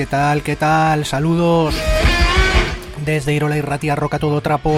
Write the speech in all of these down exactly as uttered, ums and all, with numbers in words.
tal? ¿Qué tal? Saludos desde Irola y Ratia, Roca todo trapo.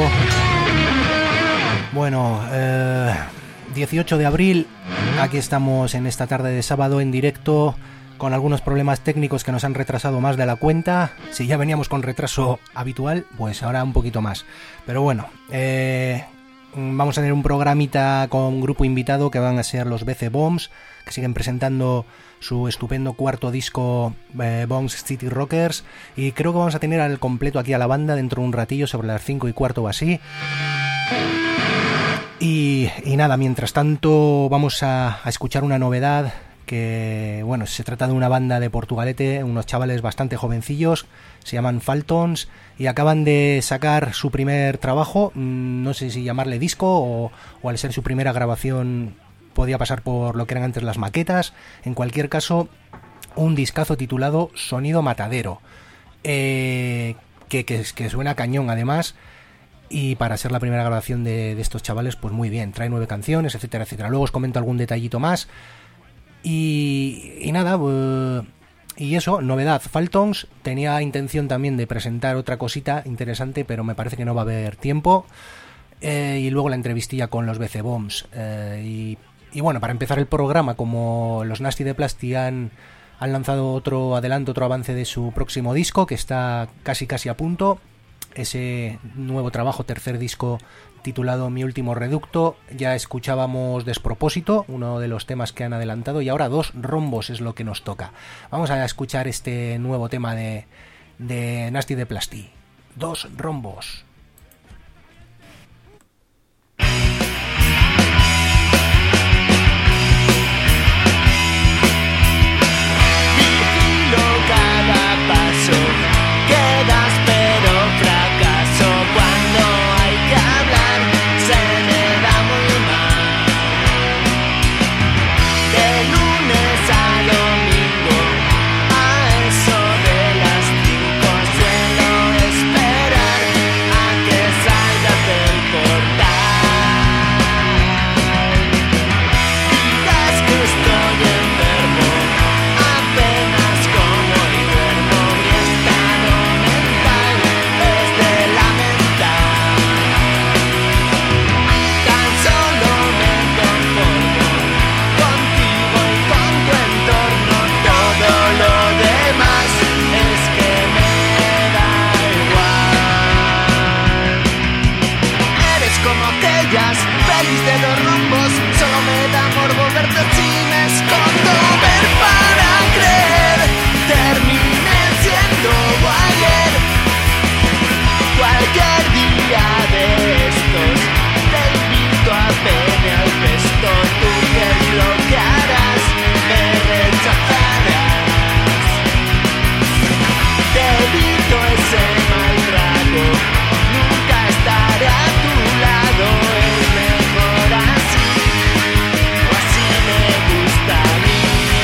Bueno, eh, dieciocho de abril, aquí estamos en esta tarde de sábado en directo, con algunos problemas técnicos que nos han retrasado más de la cuenta. Si ya veníamos con retraso habitual, pues ahora un poquito más. Pero bueno, eh, vamos a tener un programita con un grupo invitado que van a ser los B C Bombs, que siguen presentando su estupendo cuarto disco, eh, Bombs City Rockers, y creo que vamos a tener al completo aquí a la banda dentro de un ratillo, sobre las cinco y cuarto o así. Y, y nada, mientras tanto vamos a, a escuchar una novedad que, bueno, se trata de una banda de Portugalete, unos chavales bastante jovencillos, se llaman Faltons y acaban de sacar su primer trabajo, no sé si llamarle disco o, o al ser su primera grabación podía pasar por lo que eran antes las maquetas. En cualquier caso, un discazo titulado Sonido Matadero, eh, que, que, que suena cañón además. Y para ser la primera grabación de, de estos chavales, pues muy bien, trae nueve canciones, etcétera, etcétera. Luego os comento algún detallito más. Y, y nada, uh, y eso, novedad. Faltons tenía intención también de presentar otra cosita interesante, pero me parece que no va a haber tiempo. Eh, y luego la entrevistilla con los B C Bombs. Eh, y, y bueno, para empezar el programa, como los Nasty de Plasti han, han lanzado otro adelanto, otro avance de su próximo disco, que está casi casi a punto. Ese nuevo trabajo, tercer disco titulado Mi Último Reducto. Ya escuchábamos Despropósito, uno de los temas que han adelantado, y ahora Dos Rombos es lo que nos toca. Vamos a escuchar este nuevo tema de, de Nasty de Plasti, Dos Rombos. Vigilo cada paso que das, pero fracaso cuando hay que hablar, se me da muy mal. De lunes a domingo, a eso de las cinco suelo esperar a que salgas del portal. Digas que estoy enfermo, apenas como y duermo, mi estado mental es de lamentar. Tan solo me conformo contigo y con tu entorno, todo lo demás es que me da igual. Eres como aquellas pelis de dos rombos, solo me da morbo verte si me escondo. Ver para creer, terminé siendo ayer. Cualquier día de estos te invito a pene al pesto. Tú qué es lo que harás, me rechazarás. Te evito ese mal trago, nunca estaré a tu lado. Es mejor así, o así me gusta a mí.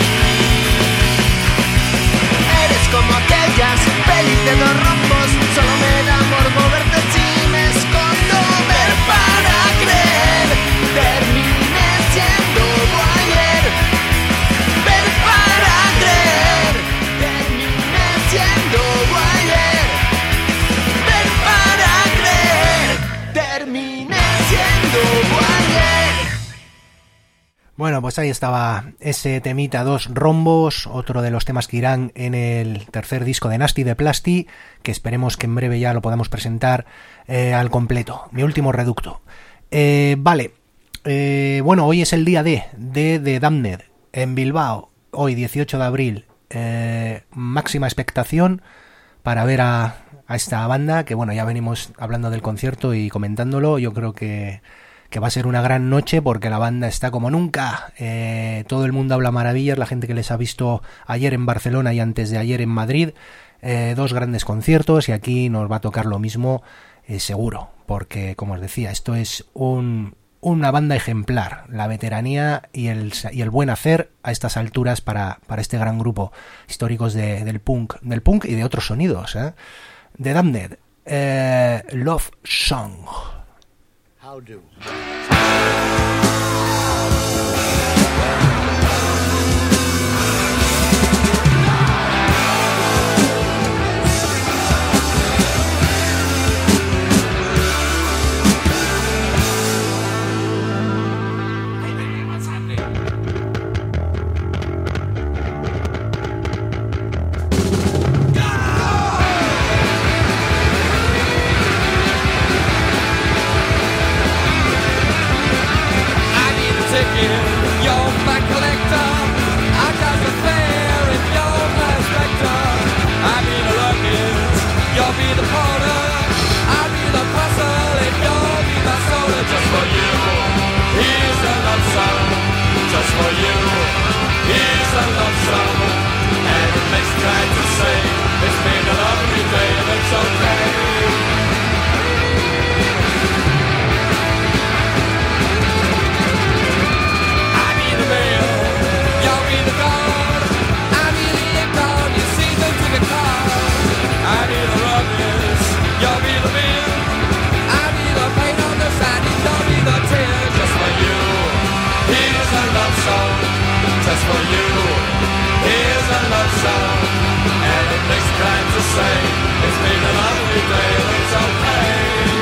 Eres como aquellas pelis de dos rombos, solo me da morbo verte si me escondo. Ver para creer, terminé siendo ayer. Ver para creer, terminé siendo ayer. Ver para creer, terminé siendo ayer. Bueno, pues ahí estaba ese temita, Dos Rombos, otro de los temas que irán en el tercer disco de Nasty de Plasti, que esperemos que en breve ya lo podamos presentar eh, al completo. Mi Último Reducto. Eh, vale, eh, bueno, hoy es el día D, de The Damned, en Bilbao, hoy dieciocho de abril. Eh, máxima expectación para ver a, a esta banda, que bueno, ya venimos hablando del concierto y comentándolo. Yo creo que que va a ser una gran noche porque la banda está como nunca. Eh, todo el mundo habla maravillas, la gente que les ha visto ayer en Barcelona y antes de ayer en Madrid, eh, dos grandes conciertos, y aquí nos va a tocar lo mismo, eh, seguro, porque como os decía, esto es un, una banda ejemplar, la veteranía y el, y el buen hacer a estas alturas para, para este gran grupo, históricos de, del punk, del punk y de otros sonidos, ¿eh? The Damned, eh, Love Song. How do? for you. Here's a love song, and it makes time to say it's been a lovely day, it's okay.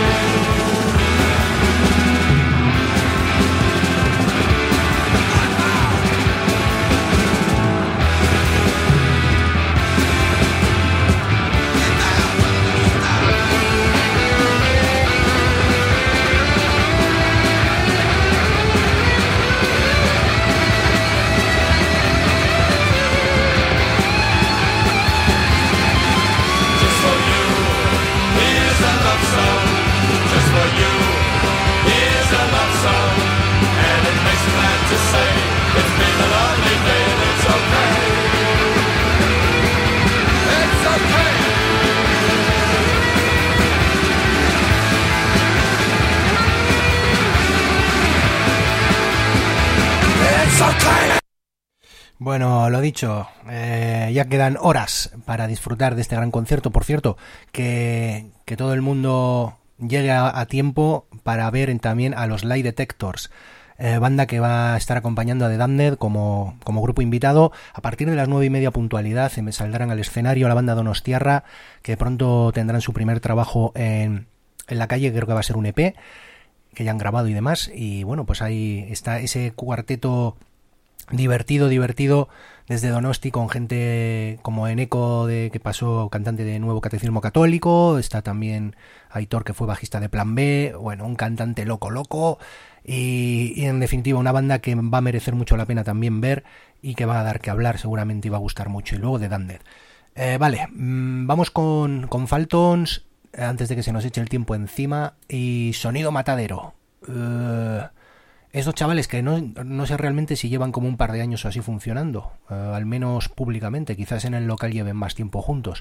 Bueno, lo dicho, eh, ya quedan horas para disfrutar de este gran concierto. Por cierto, que, que todo el mundo llegue a, a tiempo para ver también a los Lie Detectors, eh, banda que va a estar acompañando a The Damned como, como grupo invitado. A partir de las nueve y media puntualidad se me saldrán al escenario la banda Donostiarra, que pronto tendrán su primer trabajo en, en la calle, creo que va a ser un E P, que ya han grabado y demás. Y bueno, pues ahí está ese cuarteto divertido, divertido desde Donosti, con gente como Eneco, de, que pasó cantante de Nuevo Catecismo Católico. Está también Aitor, que fue bajista de Plan B. Bueno, un cantante loco, loco. Y, y en definitiva una banda que va a merecer mucho la pena también ver y que va a dar que hablar seguramente y va a gustar mucho. Y luego de Damned. Eh, vale, mmm, vamos con, con Faltons, antes de que se nos eche el tiempo encima. Y Sonido Matadero. Uh, Estos chavales que no, no sé realmente si llevan como un par de años o así funcionando, uh, al menos públicamente, quizás en el local lleven más tiempo juntos.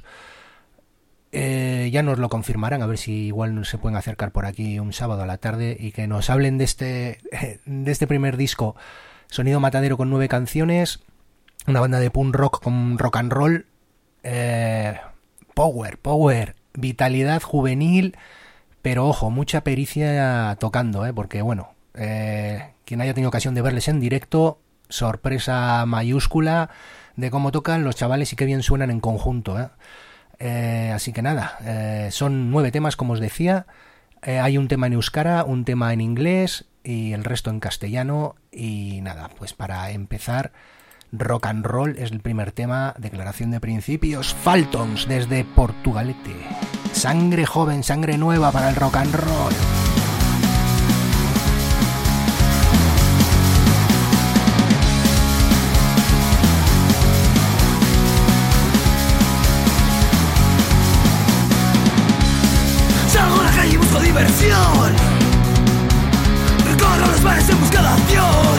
Eh, ya nos lo confirmarán, a ver si igual se pueden acercar por aquí un sábado a la tarde y que nos hablen de este, de este primer disco, Sonido Matadero, con nueve canciones, una banda de punk rock con rock and roll, eh, power, power, vitalidad juvenil, pero ojo, mucha pericia tocando, eh, porque bueno, Eh, quien haya tenido ocasión de verles en directo, sorpresa mayúscula de cómo tocan los chavales y qué bien suenan en conjunto, ¿eh? Eh, así que nada, eh, son nueve temas, como os decía. Eh, hay un tema en euskara, un tema en inglés y el resto en castellano. Y nada, pues para empezar, rock and roll es el primer tema, declaración de principios. Faltons desde Portugalete, sangre joven, sangre nueva para el rock and roll. Diversión, recorro los bares en busca de acción.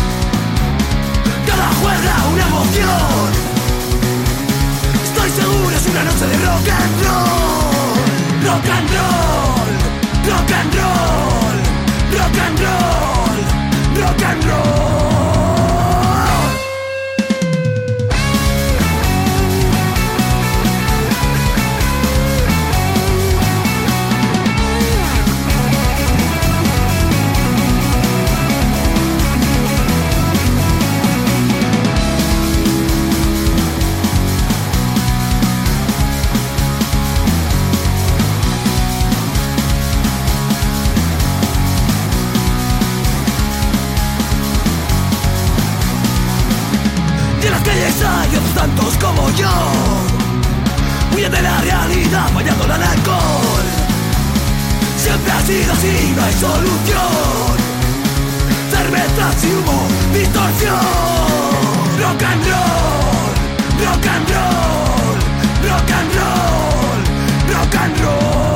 Cada juega una emoción. Estoy seguro es una noche de rock and roll. Rock and roll, rock and roll, rock and roll, rock and roll. Hay otros tantos como yo, huyen de la realidad bañándola en alcohol. Siempre ha sido así, no hay solución. Cervezas y humo, distorsión. Rock and roll, rock and roll, rock and roll, rock and roll.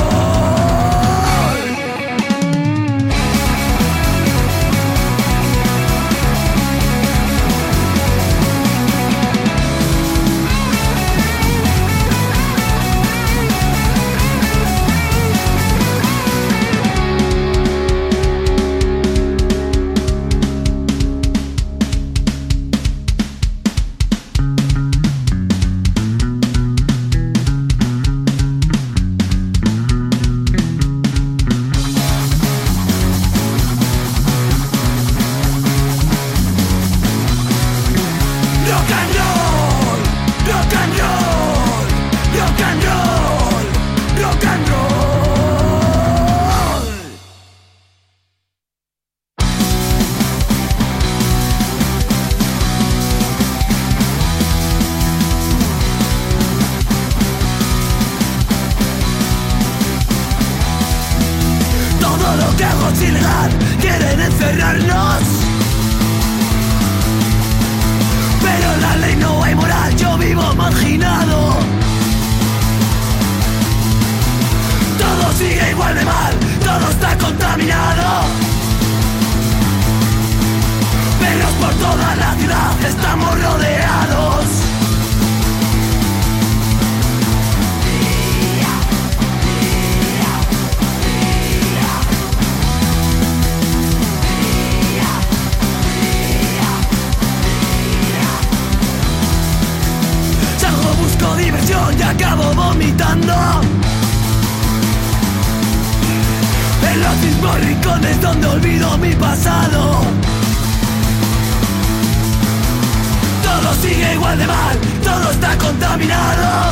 Todo lo que hago es ilegal, quieren encerrarnos. Pero en la ley no hay moral, yo vivo marginado. Todo sigue igual de mal, todo está contaminado. Perros por toda la ciudad, estamos rodeados. Salgo, busco diversión y acabo vomitando en los mismos rincones donde olvido mi pasado. Todo sigue igual de mal, todo está contaminado.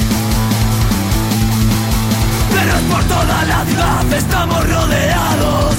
Pero es por toda la ciudad, estamos rodeados.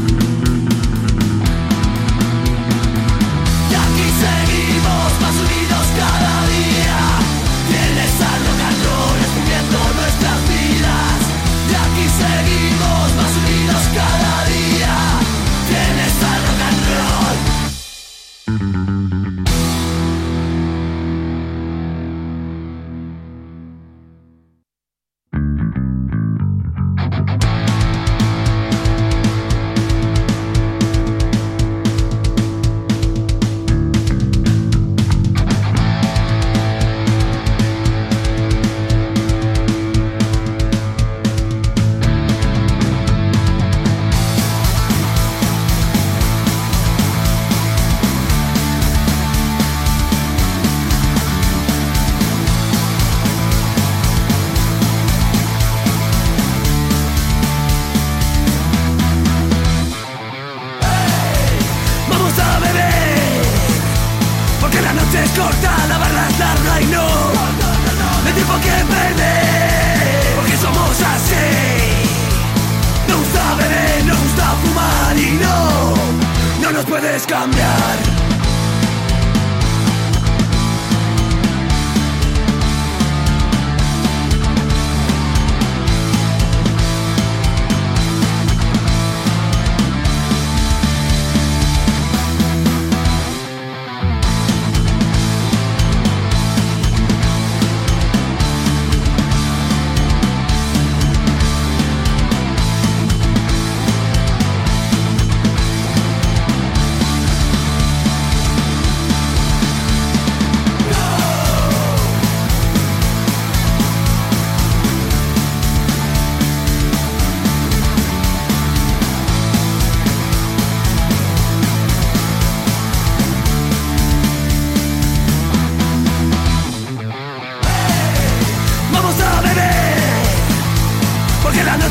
Seguimos más unidos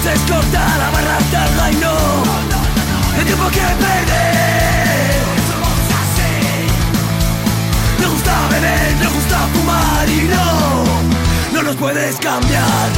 es corta la barra tarda y no el tiempo que perder. Somos así. Nos gusta beber, nos gusta fumar y no, no nos puedes cambiar.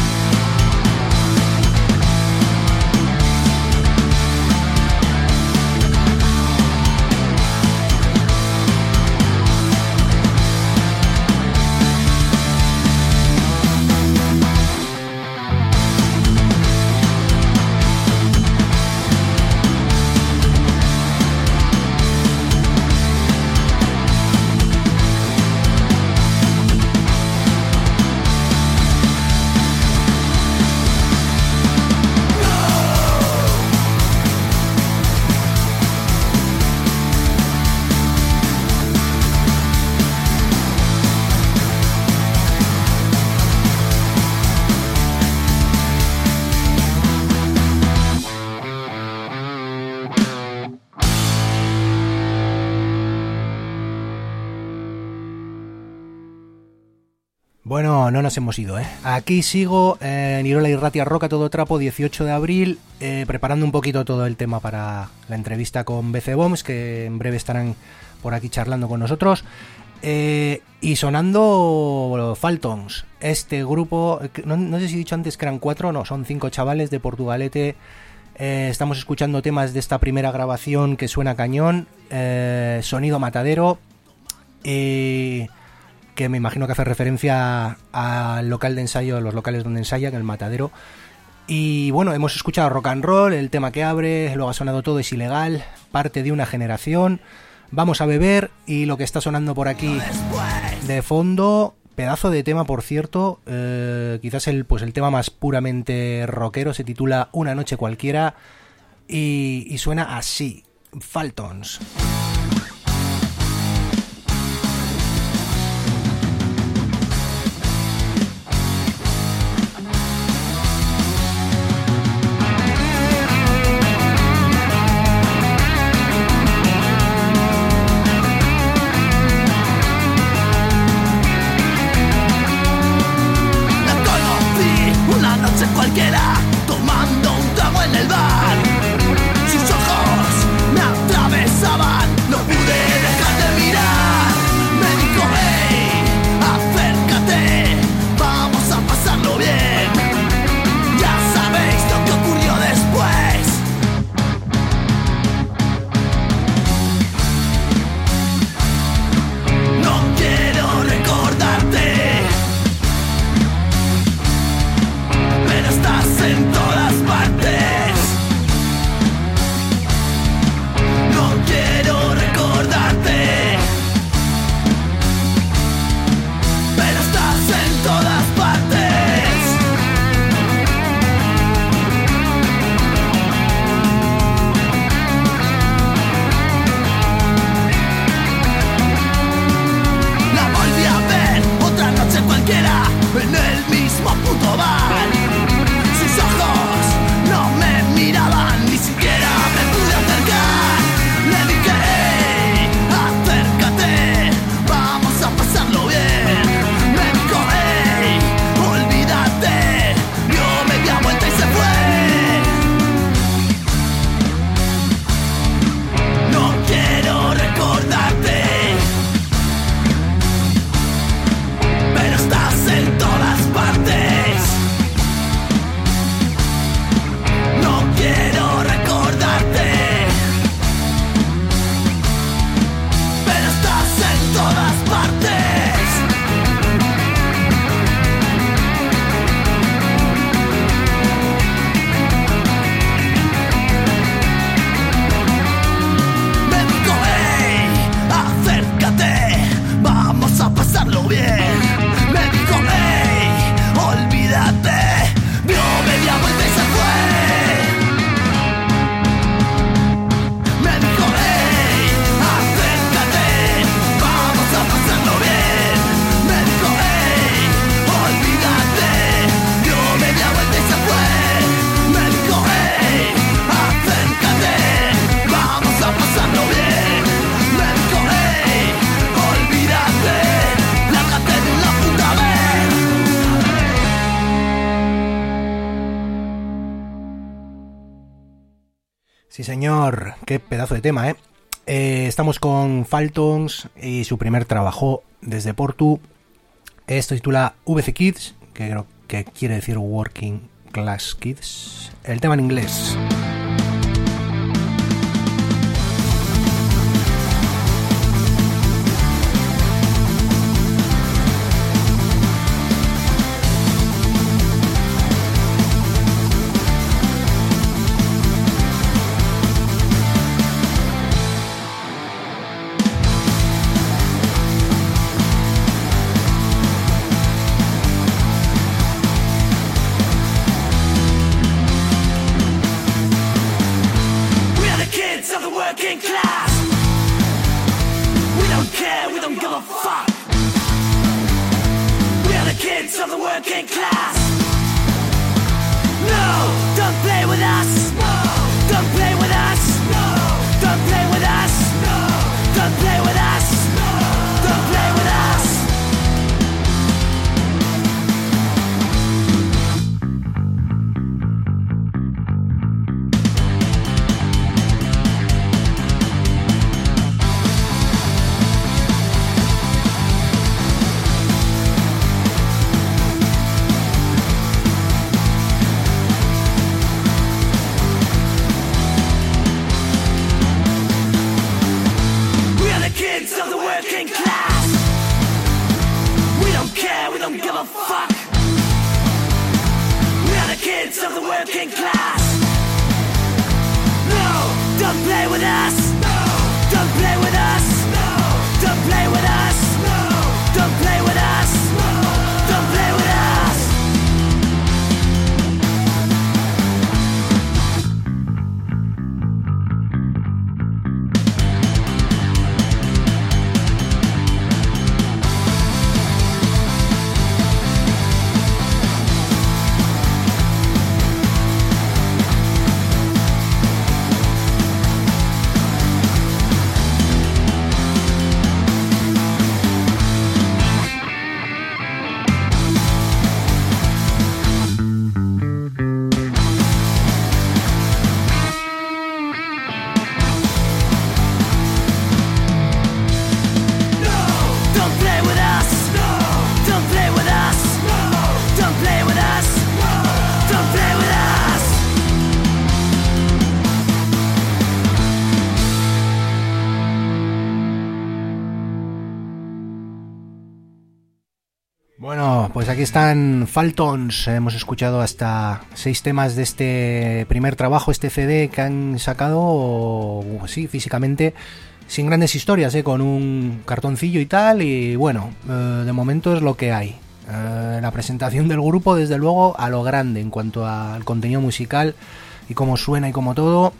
Bueno, no nos hemos ido, ¿eh? Aquí sigo en Irola y Ratia Roca, todo trapo, dieciocho de abril, eh, preparando un poquito todo el tema para la entrevista con B C Bombs, que en breve estarán por aquí charlando con nosotros. Eh, y sonando Faltons, este grupo, no, no sé si he dicho antes que eran cuatro, no, son cinco chavales de Portugalete. Eh, estamos escuchando temas de esta primera grabación que suena cañón, eh, sonido matadero, eh, que me imagino que hace referencia al local de ensayo, los locales donde ensayan, el Matadero. Y bueno, hemos escuchado rock and roll, el tema que abre, luego ha sonado Todo es ilegal, parte de una generación, Vamos a beber, y lo que está sonando por aquí de fondo, pedazo de tema, por cierto, eh, quizás el, pues el tema más puramente rockero, se titula Una noche cualquiera y, y suena así, Faltons. Tomando un trago en el bar, sus ojos me atravesaban, no pude dejar de mirar. Me dijo, hey, acércate, vamos a pasarlo bien. Ya sabéis lo que ocurrió después. No quiero recordarte, pero estás en Sí, señor, qué pedazo de tema, ¿eh? eh estamos con Faltons y su primer trabajo desde Portu. Esto se titula V C Kids, que creo que quiere decir Working Class Kids. El tema en inglés. Pues aquí están Faltons. Hemos escuchado hasta seis temas de este primer trabajo, este C D que han sacado, sí, físicamente, sin grandes historias, ¿eh? Con un cartoncillo y tal. Y bueno, eh, de momento es lo que hay. Eh, la presentación del grupo, desde luego, a lo grande en cuanto al contenido musical y cómo suena y cómo todo.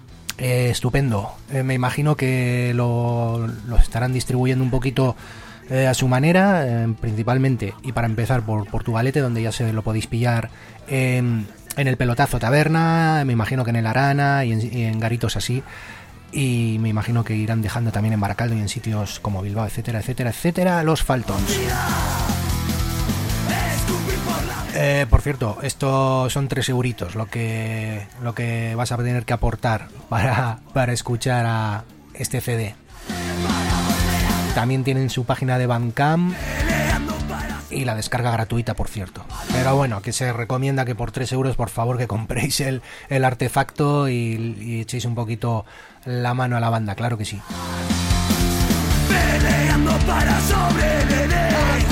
Eh, estupendo. Eh, me imagino que lo, lo estarán distribuyendo un poquito Eh, a su manera, eh, principalmente, y para empezar por Portugalete, donde ya se lo podéis pillar en, en el Pelotazo Taberna, me imagino que en el Arana y en, y en garitos así, y me imagino que irán dejando también en Baracaldo y en sitios como Bilbao, etcétera, etcétera, etcétera, los Faltons. Eh, por cierto, esto son tres euritos lo que, lo que vas a tener que aportar para, para escuchar a este C D. También tienen su página de Bandcamp y la descarga gratuita, por cierto. Pero bueno, que se recomienda que por tres euros, por favor, que compréis el, el artefacto y, y echéis un poquito la mano a la banda, claro que sí. Peleando para sobrevivir,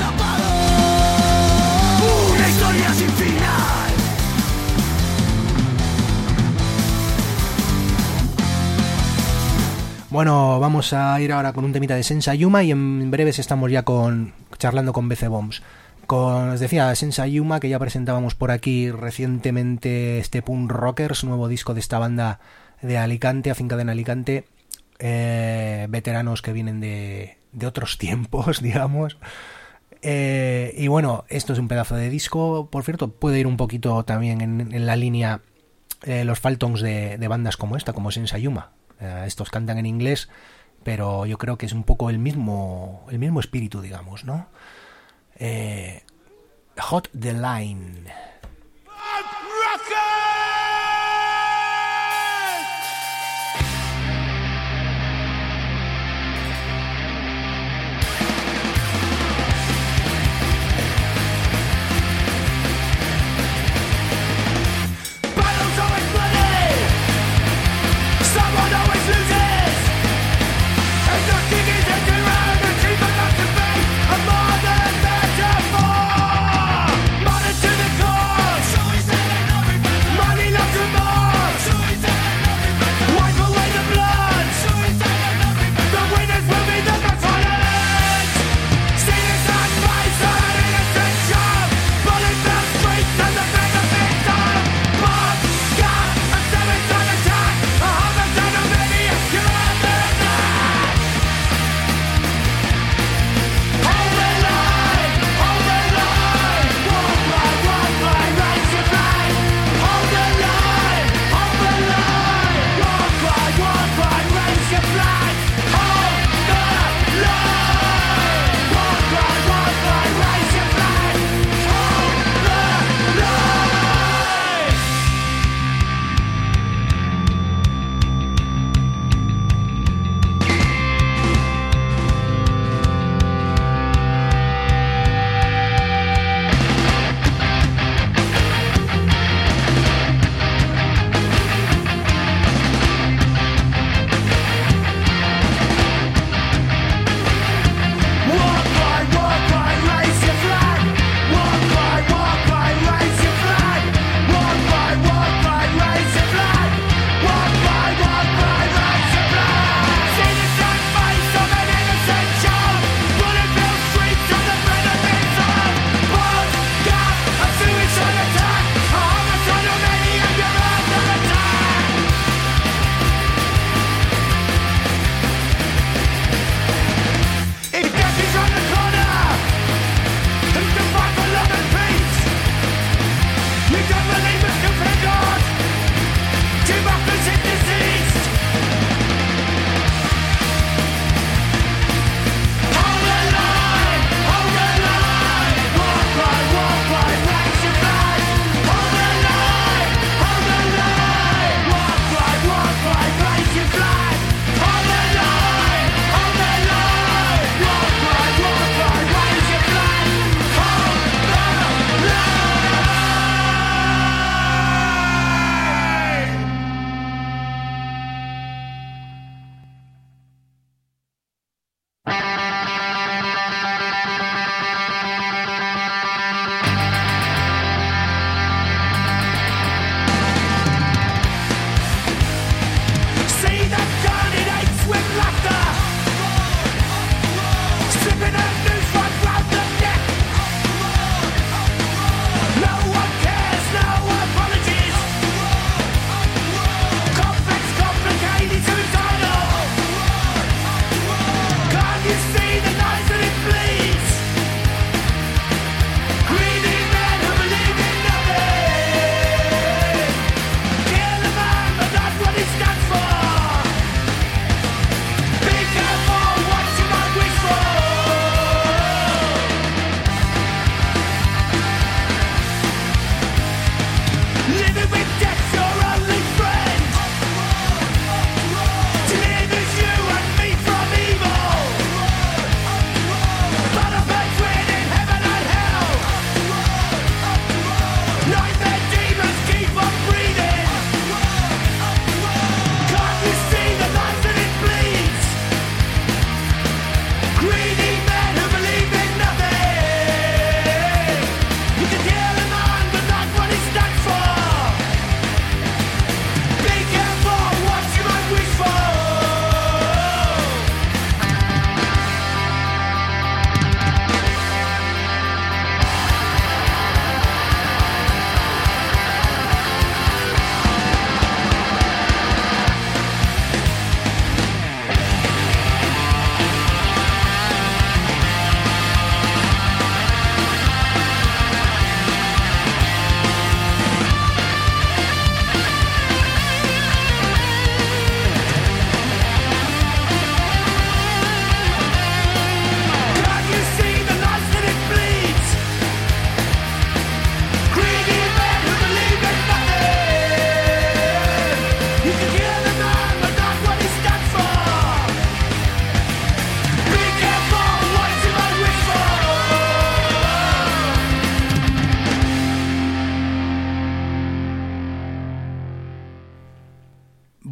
una historia sin final. Bueno, vamos a ir ahora con un temita de Sensa Yuma y en breves estamos ya con charlando con B C Bombs. Con, os decía, Sensa Yuma, que ya presentábamos por aquí recientemente este Punk Rockers, nuevo disco de esta banda de Alicante, afincada en Alicante, eh, veteranos que vienen de, de otros tiempos, digamos. Eh, y bueno, esto es un pedazo de disco, por cierto, puede ir un poquito también en, en la línea eh, los Faltons de, de bandas como esta, como Sensa Yuma. Uh, estos cantan en inglés, pero yo creo que es un poco el mismo el mismo espíritu, digamos, ¿no? Eh, Hot the Line.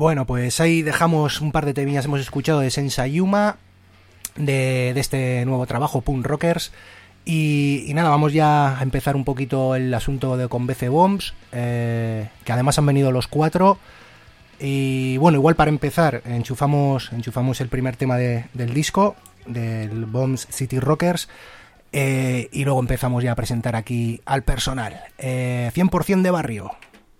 Bueno, pues ahí dejamos un par de temillas, hemos escuchado de Sensei Yuma, de, de este nuevo trabajo, Punk Rockers, y, y nada, vamos ya a empezar un poquito el asunto de con B C Bombs, eh, que además han venido los cuatro, y bueno, igual para empezar, enchufamos, enchufamos el primer tema de, del disco, del Bombs City Rockers, eh, y luego empezamos ya a presentar aquí al personal, eh, cien por ciento de barrio.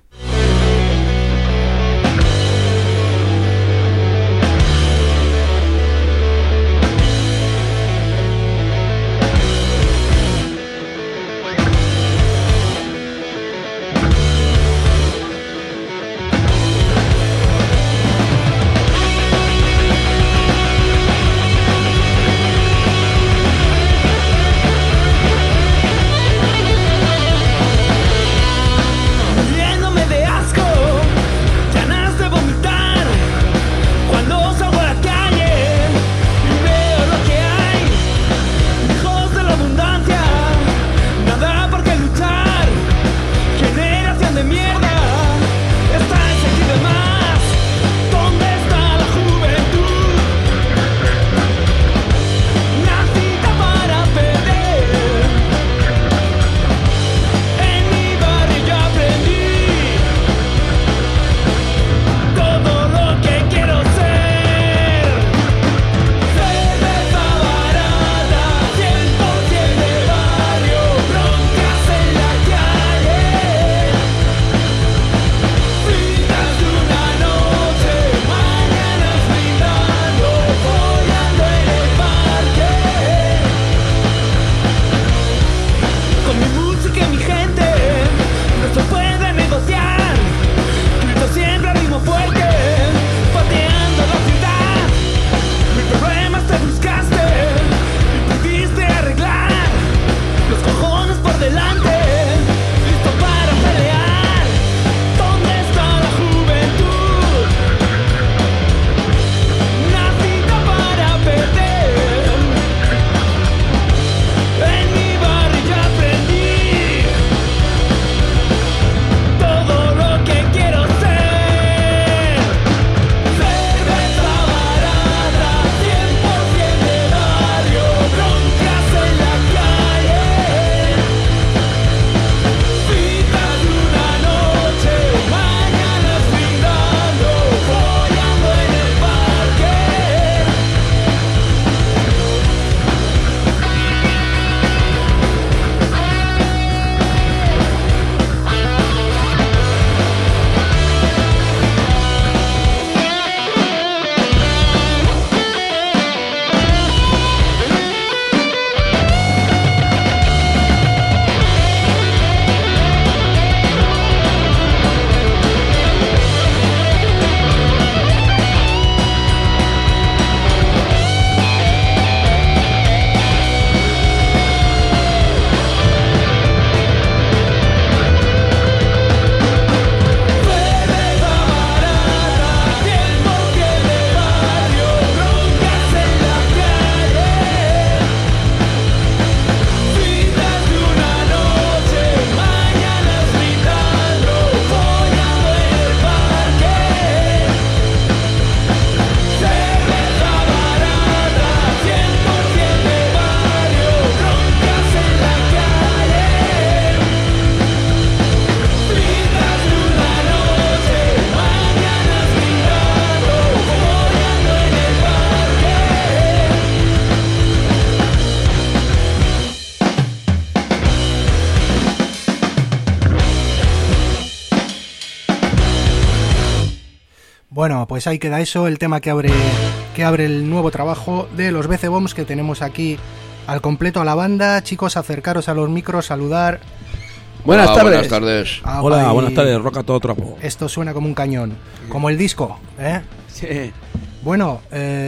Bueno, pues ahí queda eso, el tema que abre que abre el nuevo trabajo de los B C Bombs, que tenemos aquí al completo a la banda. Chicos, acercaros a los micros, saludar. Buenas Hola, tardes. Buenas tardes. Ah, Hola, y... buenas tardes, Roca todo trapo. Esto suena como un cañón, como el disco, ¿eh? Sí. Bueno,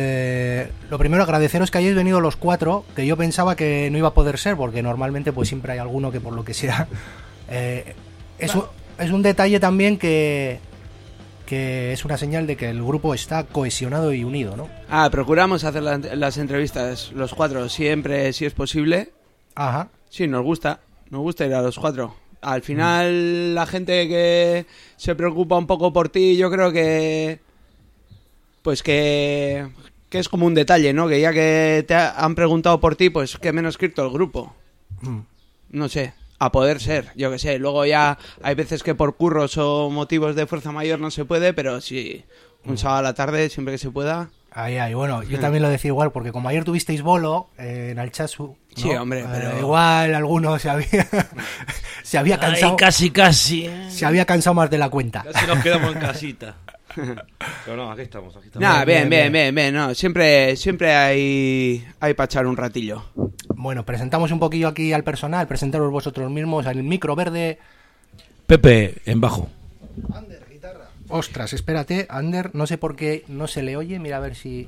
eh, lo primero agradeceros que hayáis venido los cuatro, que yo pensaba que no iba a poder ser, porque normalmente pues siempre hay alguno que por lo que sea... Eh, es, un, es un detalle también que, que es una señal de que el grupo está cohesionado y unido, ¿no? Ah, procuramos hacer la, las entrevistas los cuatro siempre, si es posible. Ajá. Sí, nos gusta, nos gusta ir a los cuatro. Al final, mm. la gente que se preocupa un poco por ti, yo creo que pues que, que es como un detalle, ¿no? Que ya que te ha- han preguntado por ti, pues que menos escrito el grupo. Mm. No sé, a poder ser, yo que sé. Luego ya hay veces que por curros o motivos de fuerza mayor no se puede, pero sí, un sábado a la tarde, siempre que se pueda. Ahí, ahí, bueno, yo también lo decía igual, porque como ayer tuvisteis bolo eh, en Alchazu, ¿no? Sí, hombre, Eh, pero- igual alguno se había se había cansado, Ay, casi, casi. ¿eh? se había cansado más de la cuenta. Casi nos quedamos en casita. Pero no, aquí estamos, aquí estamos. Nada, bien, bien, bien, bien, bien, no, siempre, siempre hay, hay para echar un ratillo. Bueno, presentamos un poquillo aquí al personal, presentaros vosotros mismos, al micro verde. Pepe, en bajo. Ostras, espérate, Ander, no sé por qué no se le oye, mira a ver si...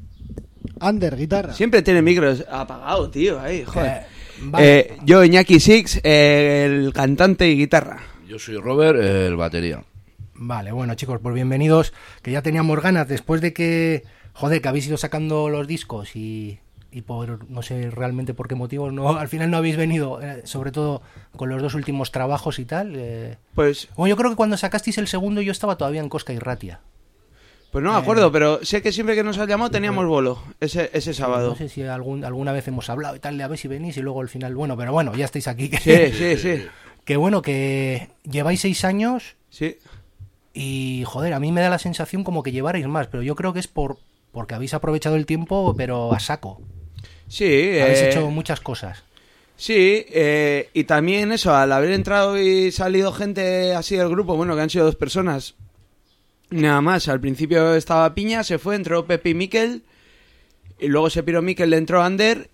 Ander, guitarra. Siempre tiene micros apagado, tío, ahí, joder. Eh, vale. Eh, yo, Iñaki Six, eh, el cantante y guitarra. Yo soy Robert, el batería. Vale, bueno chicos, pues bienvenidos, que ya teníamos ganas después de que, joder, que habéis ido sacando los discos y, y por, no sé realmente por qué motivos, no, al final no habéis venido, eh, sobre todo con los dos últimos trabajos y tal. Eh. Pues, Bueno, yo creo que cuando sacasteis el segundo yo estaba todavía en Cosca y Ratia. pues no me acuerdo, pero sé que siempre que nos has llamado teníamos bolo, ese, ese sábado. No sé si algún, alguna vez hemos hablado y tal, de a ver si venís y luego al final, bueno, pero bueno, ya estáis aquí. Que, Sí, sí, sí, que bueno, que lleváis seis años sí. y, joder, a mí me da la sensación como que llevarais más, pero yo creo que es por porque habéis aprovechado el tiempo, pero a saco. Sí, Habéis eh, hecho muchas cosas. sí, eh, y también eso, al haber entrado y salido gente así del grupo, bueno, que han sido dos personas, nada más. Al principio estaba Piña, se fue, entró Pepe y Miquel, y luego se piró Miquel, entró Ander,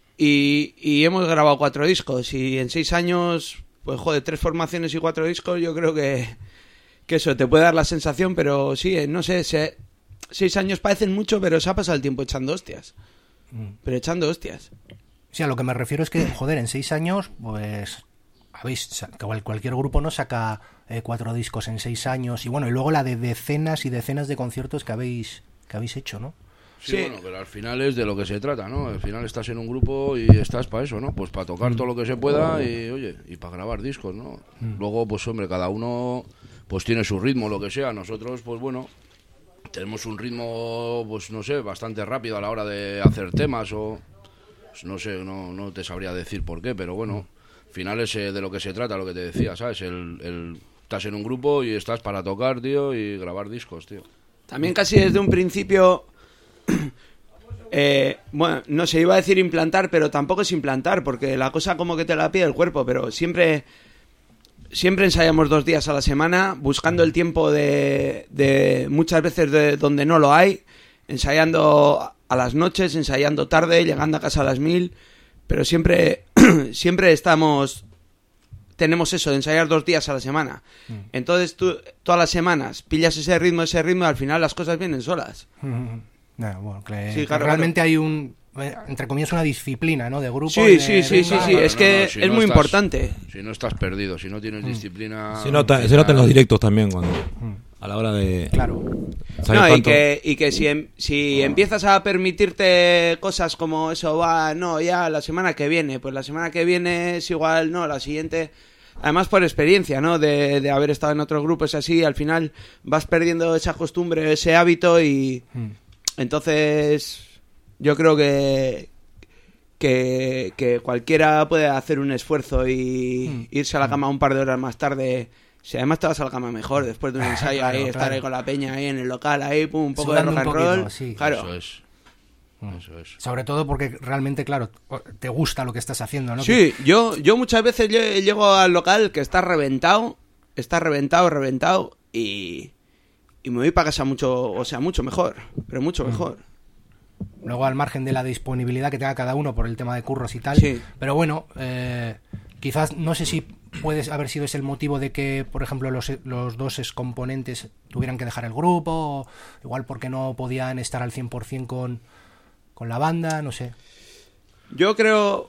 y, y hemos grabado cuatro discos, y en seis años, pues joder, tres formaciones y cuatro discos, yo creo que, que eso te puede dar la sensación, pero sí, eh, no sé, se, seis años parecen mucho, pero se ha pasado el tiempo echando hostias. Pero echando hostias. Sí, a lo que me refiero es que, joder, en seis años, pues habéis sa- que cual- cualquier grupo no saca eh, cuatro discos en seis años y bueno, y luego la de decenas y decenas de conciertos que habéis que habéis hecho, ¿no? Sí, Sí. bueno, pero al final es de lo que se trata, ¿no? Al final estás en un grupo y estás para eso, ¿no? Pues para tocar todo lo que se pueda y, oye, y para grabar discos, ¿no? Luego, pues hombre, cada uno pues tiene su ritmo, lo que sea. Nosotros, pues bueno, tenemos un ritmo, pues no sé, bastante rápido a la hora de hacer temas o... pues, no sé, no, no te sabría decir por qué, pero bueno, al final es eh, de lo que se trata, lo que te decía, ¿sabes? El, el, estás en un grupo y estás para tocar, tío, y grabar discos, tío. También casi desde un principio, eh, bueno, no se iba a decir implantar, pero tampoco es implantar, porque la cosa como que te la pide el cuerpo, pero siempre, siempre ensayamos dos días a la semana, buscando el tiempo de, de muchas veces de donde no lo hay, ensayando a las noches, ensayando tarde, llegando a casa a las mil, pero siempre, siempre estamos... Tenemos eso de ensayar dos días a la semana. Entonces tú todas las semanas pillas ese ritmo, ese ritmo y al final las cosas vienen solas. No, bueno, que, Sí, que claro, realmente hay un, eh, entre comillas, una disciplina, ¿no? De grupo. Sí, de, sí, sí, sí, venga, sí, Claro, es que si es no muy estás- importante. Si no estás perdido, si no tienes disciplina... Se nota, se nota en los directos también cuando a la hora de Claro. saber No, y cuánto- que, y que si, em- si empiezas a permitirte cosas como eso, va, no, ya la semana que viene, pues la semana que viene es igual, no, la siguiente... Además por experiencia, ¿no? De, de haber estado en otros grupos así, al final vas perdiendo esa costumbre, ese hábito y... Entonces, yo creo que, que, que cualquiera puede hacer un esfuerzo y irse a la cama un par de horas más tarde. Si además te vas a la cama mejor después de un ensayo, Claro, ahí, claro. estar ahí con la peña, ahí en el local, ahí, pum, un poco Sudando de rock un and poquito, roll. sí. Claro. Eso es. Eso es. Sobre todo porque realmente, claro, te gusta lo que estás haciendo, ¿no? Sí, yo, yo muchas veces lle- llego al local que está reventado, está reventado, reventado y, y me voy para casa mucho, o sea, mucho mejor, pero mucho mejor. Luego al margen de la disponibilidad que tenga cada uno por el tema de curros y tal. Sí. Pero bueno, eh, quizás no sé si puede haber sido ese el motivo de que, por ejemplo, los, los dos excomponentes tuvieran que dejar el grupo, o igual porque no podían estar al cien por ciento con, con la banda, no sé. Yo creo,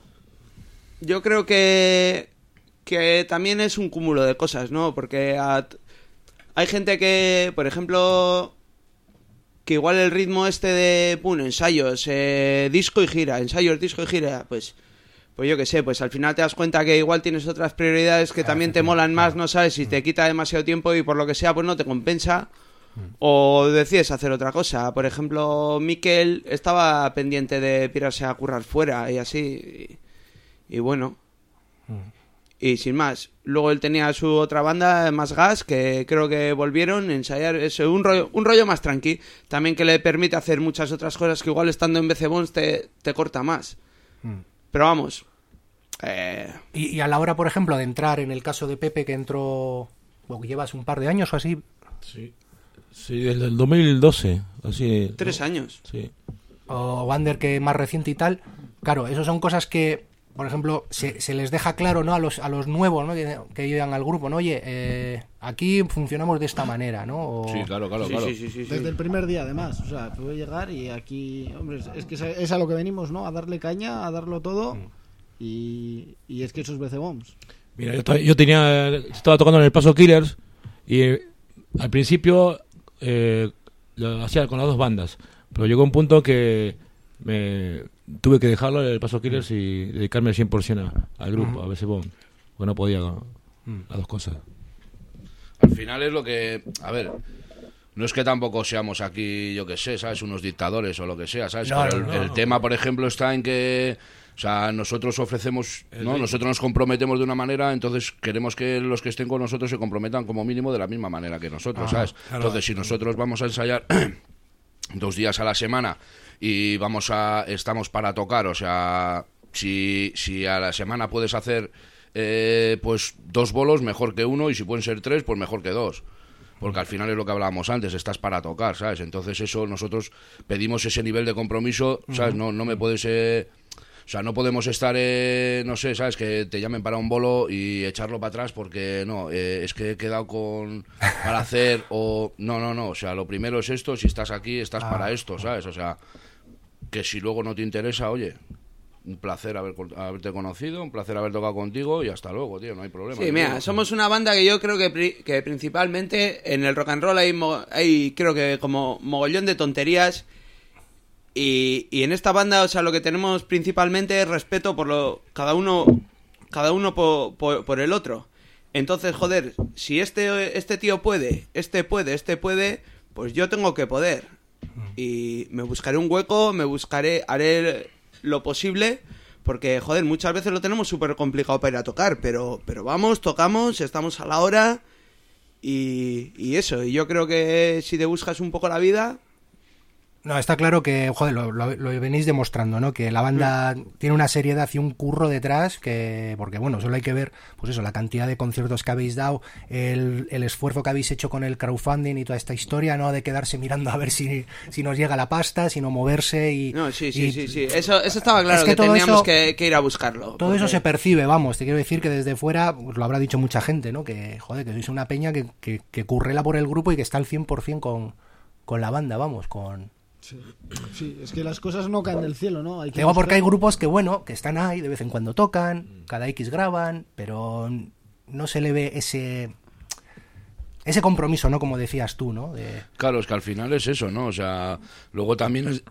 yo creo que, que también es un cúmulo de cosas, ¿no? Porque a- hay gente que, por ejemplo, que igual el ritmo este de, pum, ensayos, eh, disco y gira, ensayos, disco y gira, pues, pues yo qué sé, pues al final te das cuenta que igual tienes otras prioridades que también te molan más, no sabes, si te quita demasiado tiempo y por lo que sea, pues no te compensa, o decides hacer otra cosa. Por ejemplo, Mikel estaba pendiente de pirarse a currar fuera y así. Y, y bueno. Y sin más. Luego él tenía su otra banda, Más Gas, que creo que volvieron a ensayar. Es un rollo, un rollo más tranqui. También que le permite hacer muchas otras cosas que igual estando en B C Bones te, te corta más. Mm. Pero vamos. Eh... Y, y a la hora, por ejemplo, de entrar, en el caso de Pepe, que entró, o que llevas un par de años o así. Sí, sí, desde el dos mil doce. Así, Tres ¿no? años. Sí. O Wander, que más reciente y tal. Claro, eso son cosas que, por ejemplo, se, se les deja claro, ¿no? A los a los nuevos, ¿no? Que, que llegan al grupo, ¿no? Oye, eh, aquí funcionamos de esta manera, ¿no? O... Sí, claro, claro, sí, claro. Sí, sí, sí, sí. Desde el primer día, además. O sea, puede llegar y aquí... Hombre, es que es a lo que venimos, ¿no? A darle caña, a darlo todo. Mm. Y, y es que eso es B C Bombs. Mira, yo, yo tenía estaba tocando en el Paso Killers y eh, al principio eh, lo hacía con las dos bandas, pero llegó un punto que me tuve que dejarlo el Paso Killers y dedicarme al cien por ciento a, al grupo, uh-huh. a B C Bombs, porque no podía uh-huh. las dos cosas. Al final es lo que, a ver, no es que tampoco seamos aquí, yo que sé, ¿sabes? Unos dictadores o lo que sea, ¿sabes? No, Pero no, el, no, el no. tema, por ejemplo, está en que... O sea, nosotros ofrecemos, ¿no? Nosotros nos comprometemos de una manera, entonces queremos que los que estén con nosotros se comprometan como mínimo de la misma manera que nosotros, Ajá, ¿sabes? claro. Entonces, si nosotros vamos a ensayar dos días a la semana y vamos a estamos para tocar, o sea, si, si a la semana puedes hacer eh, pues dos bolos, mejor que uno, y si pueden ser tres, pues mejor que dos. Porque al final es lo que hablábamos antes, estás para tocar, ¿sabes? Entonces eso, nosotros pedimos ese nivel de compromiso, ¿sabes? No, no me puedes... Eh, O sea, no podemos estar, eh, no sé, ¿sabes? Que te llamen para un bolo y echarlo para atrás porque no, eh, es que he quedado con para hacer o... No, no, no, o sea, lo primero es esto, si estás aquí, estás ah, para esto, ¿sabes? O sea, que si luego no te interesa, oye, un placer haber, haberte conocido, un placer haber tocado contigo y hasta luego, tío, no hay problema. Sí, mira, somos una banda que yo creo que, pri- que principalmente en el rock and roll hay, mo- hay creo que como mogollón de tonterías. Y, y en esta banda, o sea, lo que tenemos principalmente es respeto por lo cada uno cada uno por, por, por el otro. Entonces, joder, si este este tío puede, este puede, este puede, pues yo tengo que poder. Y me buscaré un hueco, me buscaré, haré lo posible, porque, joder, muchas veces lo tenemos súper complicado para ir a tocar, pero, pero vamos, tocamos, estamos a la hora y, y eso. Y yo creo que si te buscas un poco la vida... No, está claro que, joder, lo, lo, lo venís demostrando, ¿no? Que la banda mm. tiene una seriedad y un curro detrás que, porque bueno, solo hay que ver, pues eso, la cantidad de conciertos que habéis dado, el, el esfuerzo que habéis hecho con el crowdfunding y toda esta historia, ¿no? De quedarse mirando a ver si, si nos llega la pasta, si no moverse y... No, sí, sí, y, sí, sí, eso, eso estaba claro, es que, que teníamos eso, que, que ir a buscarlo. Todo porque... eso se percibe, vamos, te quiero decir que desde fuera, pues lo habrá dicho mucha gente, ¿no? Que, joder, que sois una peña que, que, que currela por el grupo y que está al cien por ciento con, con la banda, vamos, con... Sí, sí, es que las cosas no caen del cielo, ¿no? Hay que Digo, porque hay grupos que, bueno, que están ahí, de vez en cuando tocan, cada X graban, pero no se le ve ese ese compromiso, ¿no? Como decías tú, ¿no? De... Claro, es que al final es eso, ¿no? O sea, luego también es,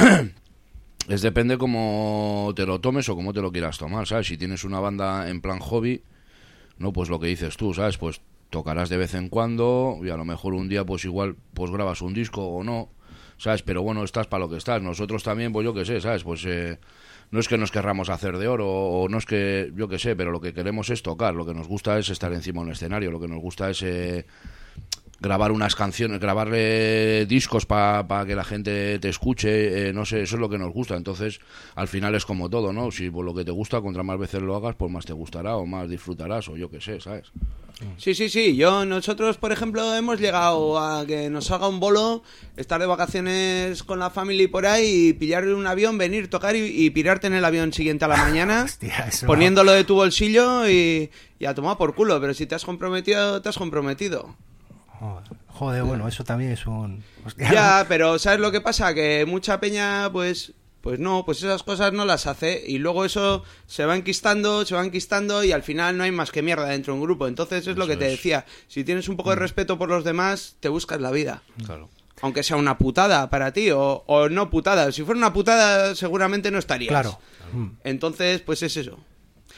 es depende cómo te lo tomes o cómo te lo quieras tomar, ¿sabes? Si tienes una banda en plan hobby, no, pues lo que dices tú, ¿sabes? Pues tocarás de vez en cuando y a lo mejor un día pues igual pues grabas un disco o no, ¿sabes? Pero bueno, estás para lo que estás. Nosotros también, pues yo qué sé, ¿sabes? Pues eh, no es que nos querramos hacer de oro o no es que, yo qué sé, pero lo que queremos es tocar. Lo que nos gusta es estar encima de un escenario. Lo que nos gusta es eh, grabar unas canciones, grabarle discos para pa que la gente te escuche. Eh, no sé, eso es lo que nos gusta. Entonces, al final es como todo, ¿no? Si por lo que te gusta, contra más veces lo hagas, pues más te gustará o más disfrutarás o yo qué sé, ¿sabes? Sí, sí, sí. Yo, nosotros, por ejemplo, hemos llegado a que nos salga un bolo, estar de vacaciones con la familia por ahí y pillar un avión, venir, tocar y, y pirarte en el avión siguiente a la mañana, Hostia, eso poniéndolo de tu bolsillo y, y a tomar por culo. Pero si te has comprometido, te has comprometido. Joder, joder, bueno, eso también es un... Hostia. Ya, pero ¿sabes lo que pasa? Que mucha peña, pues... Pues no, pues esas cosas no las hace y luego eso se va enquistando, se va enquistando y al final no hay más que mierda dentro de un grupo. Entonces es eso lo que te es. decía, si tienes un poco de respeto por los demás, te buscas la vida. Claro. Aunque sea una putada para ti o, o no putada. Si fuera una putada seguramente no estarías. Claro. Entonces, pues es eso.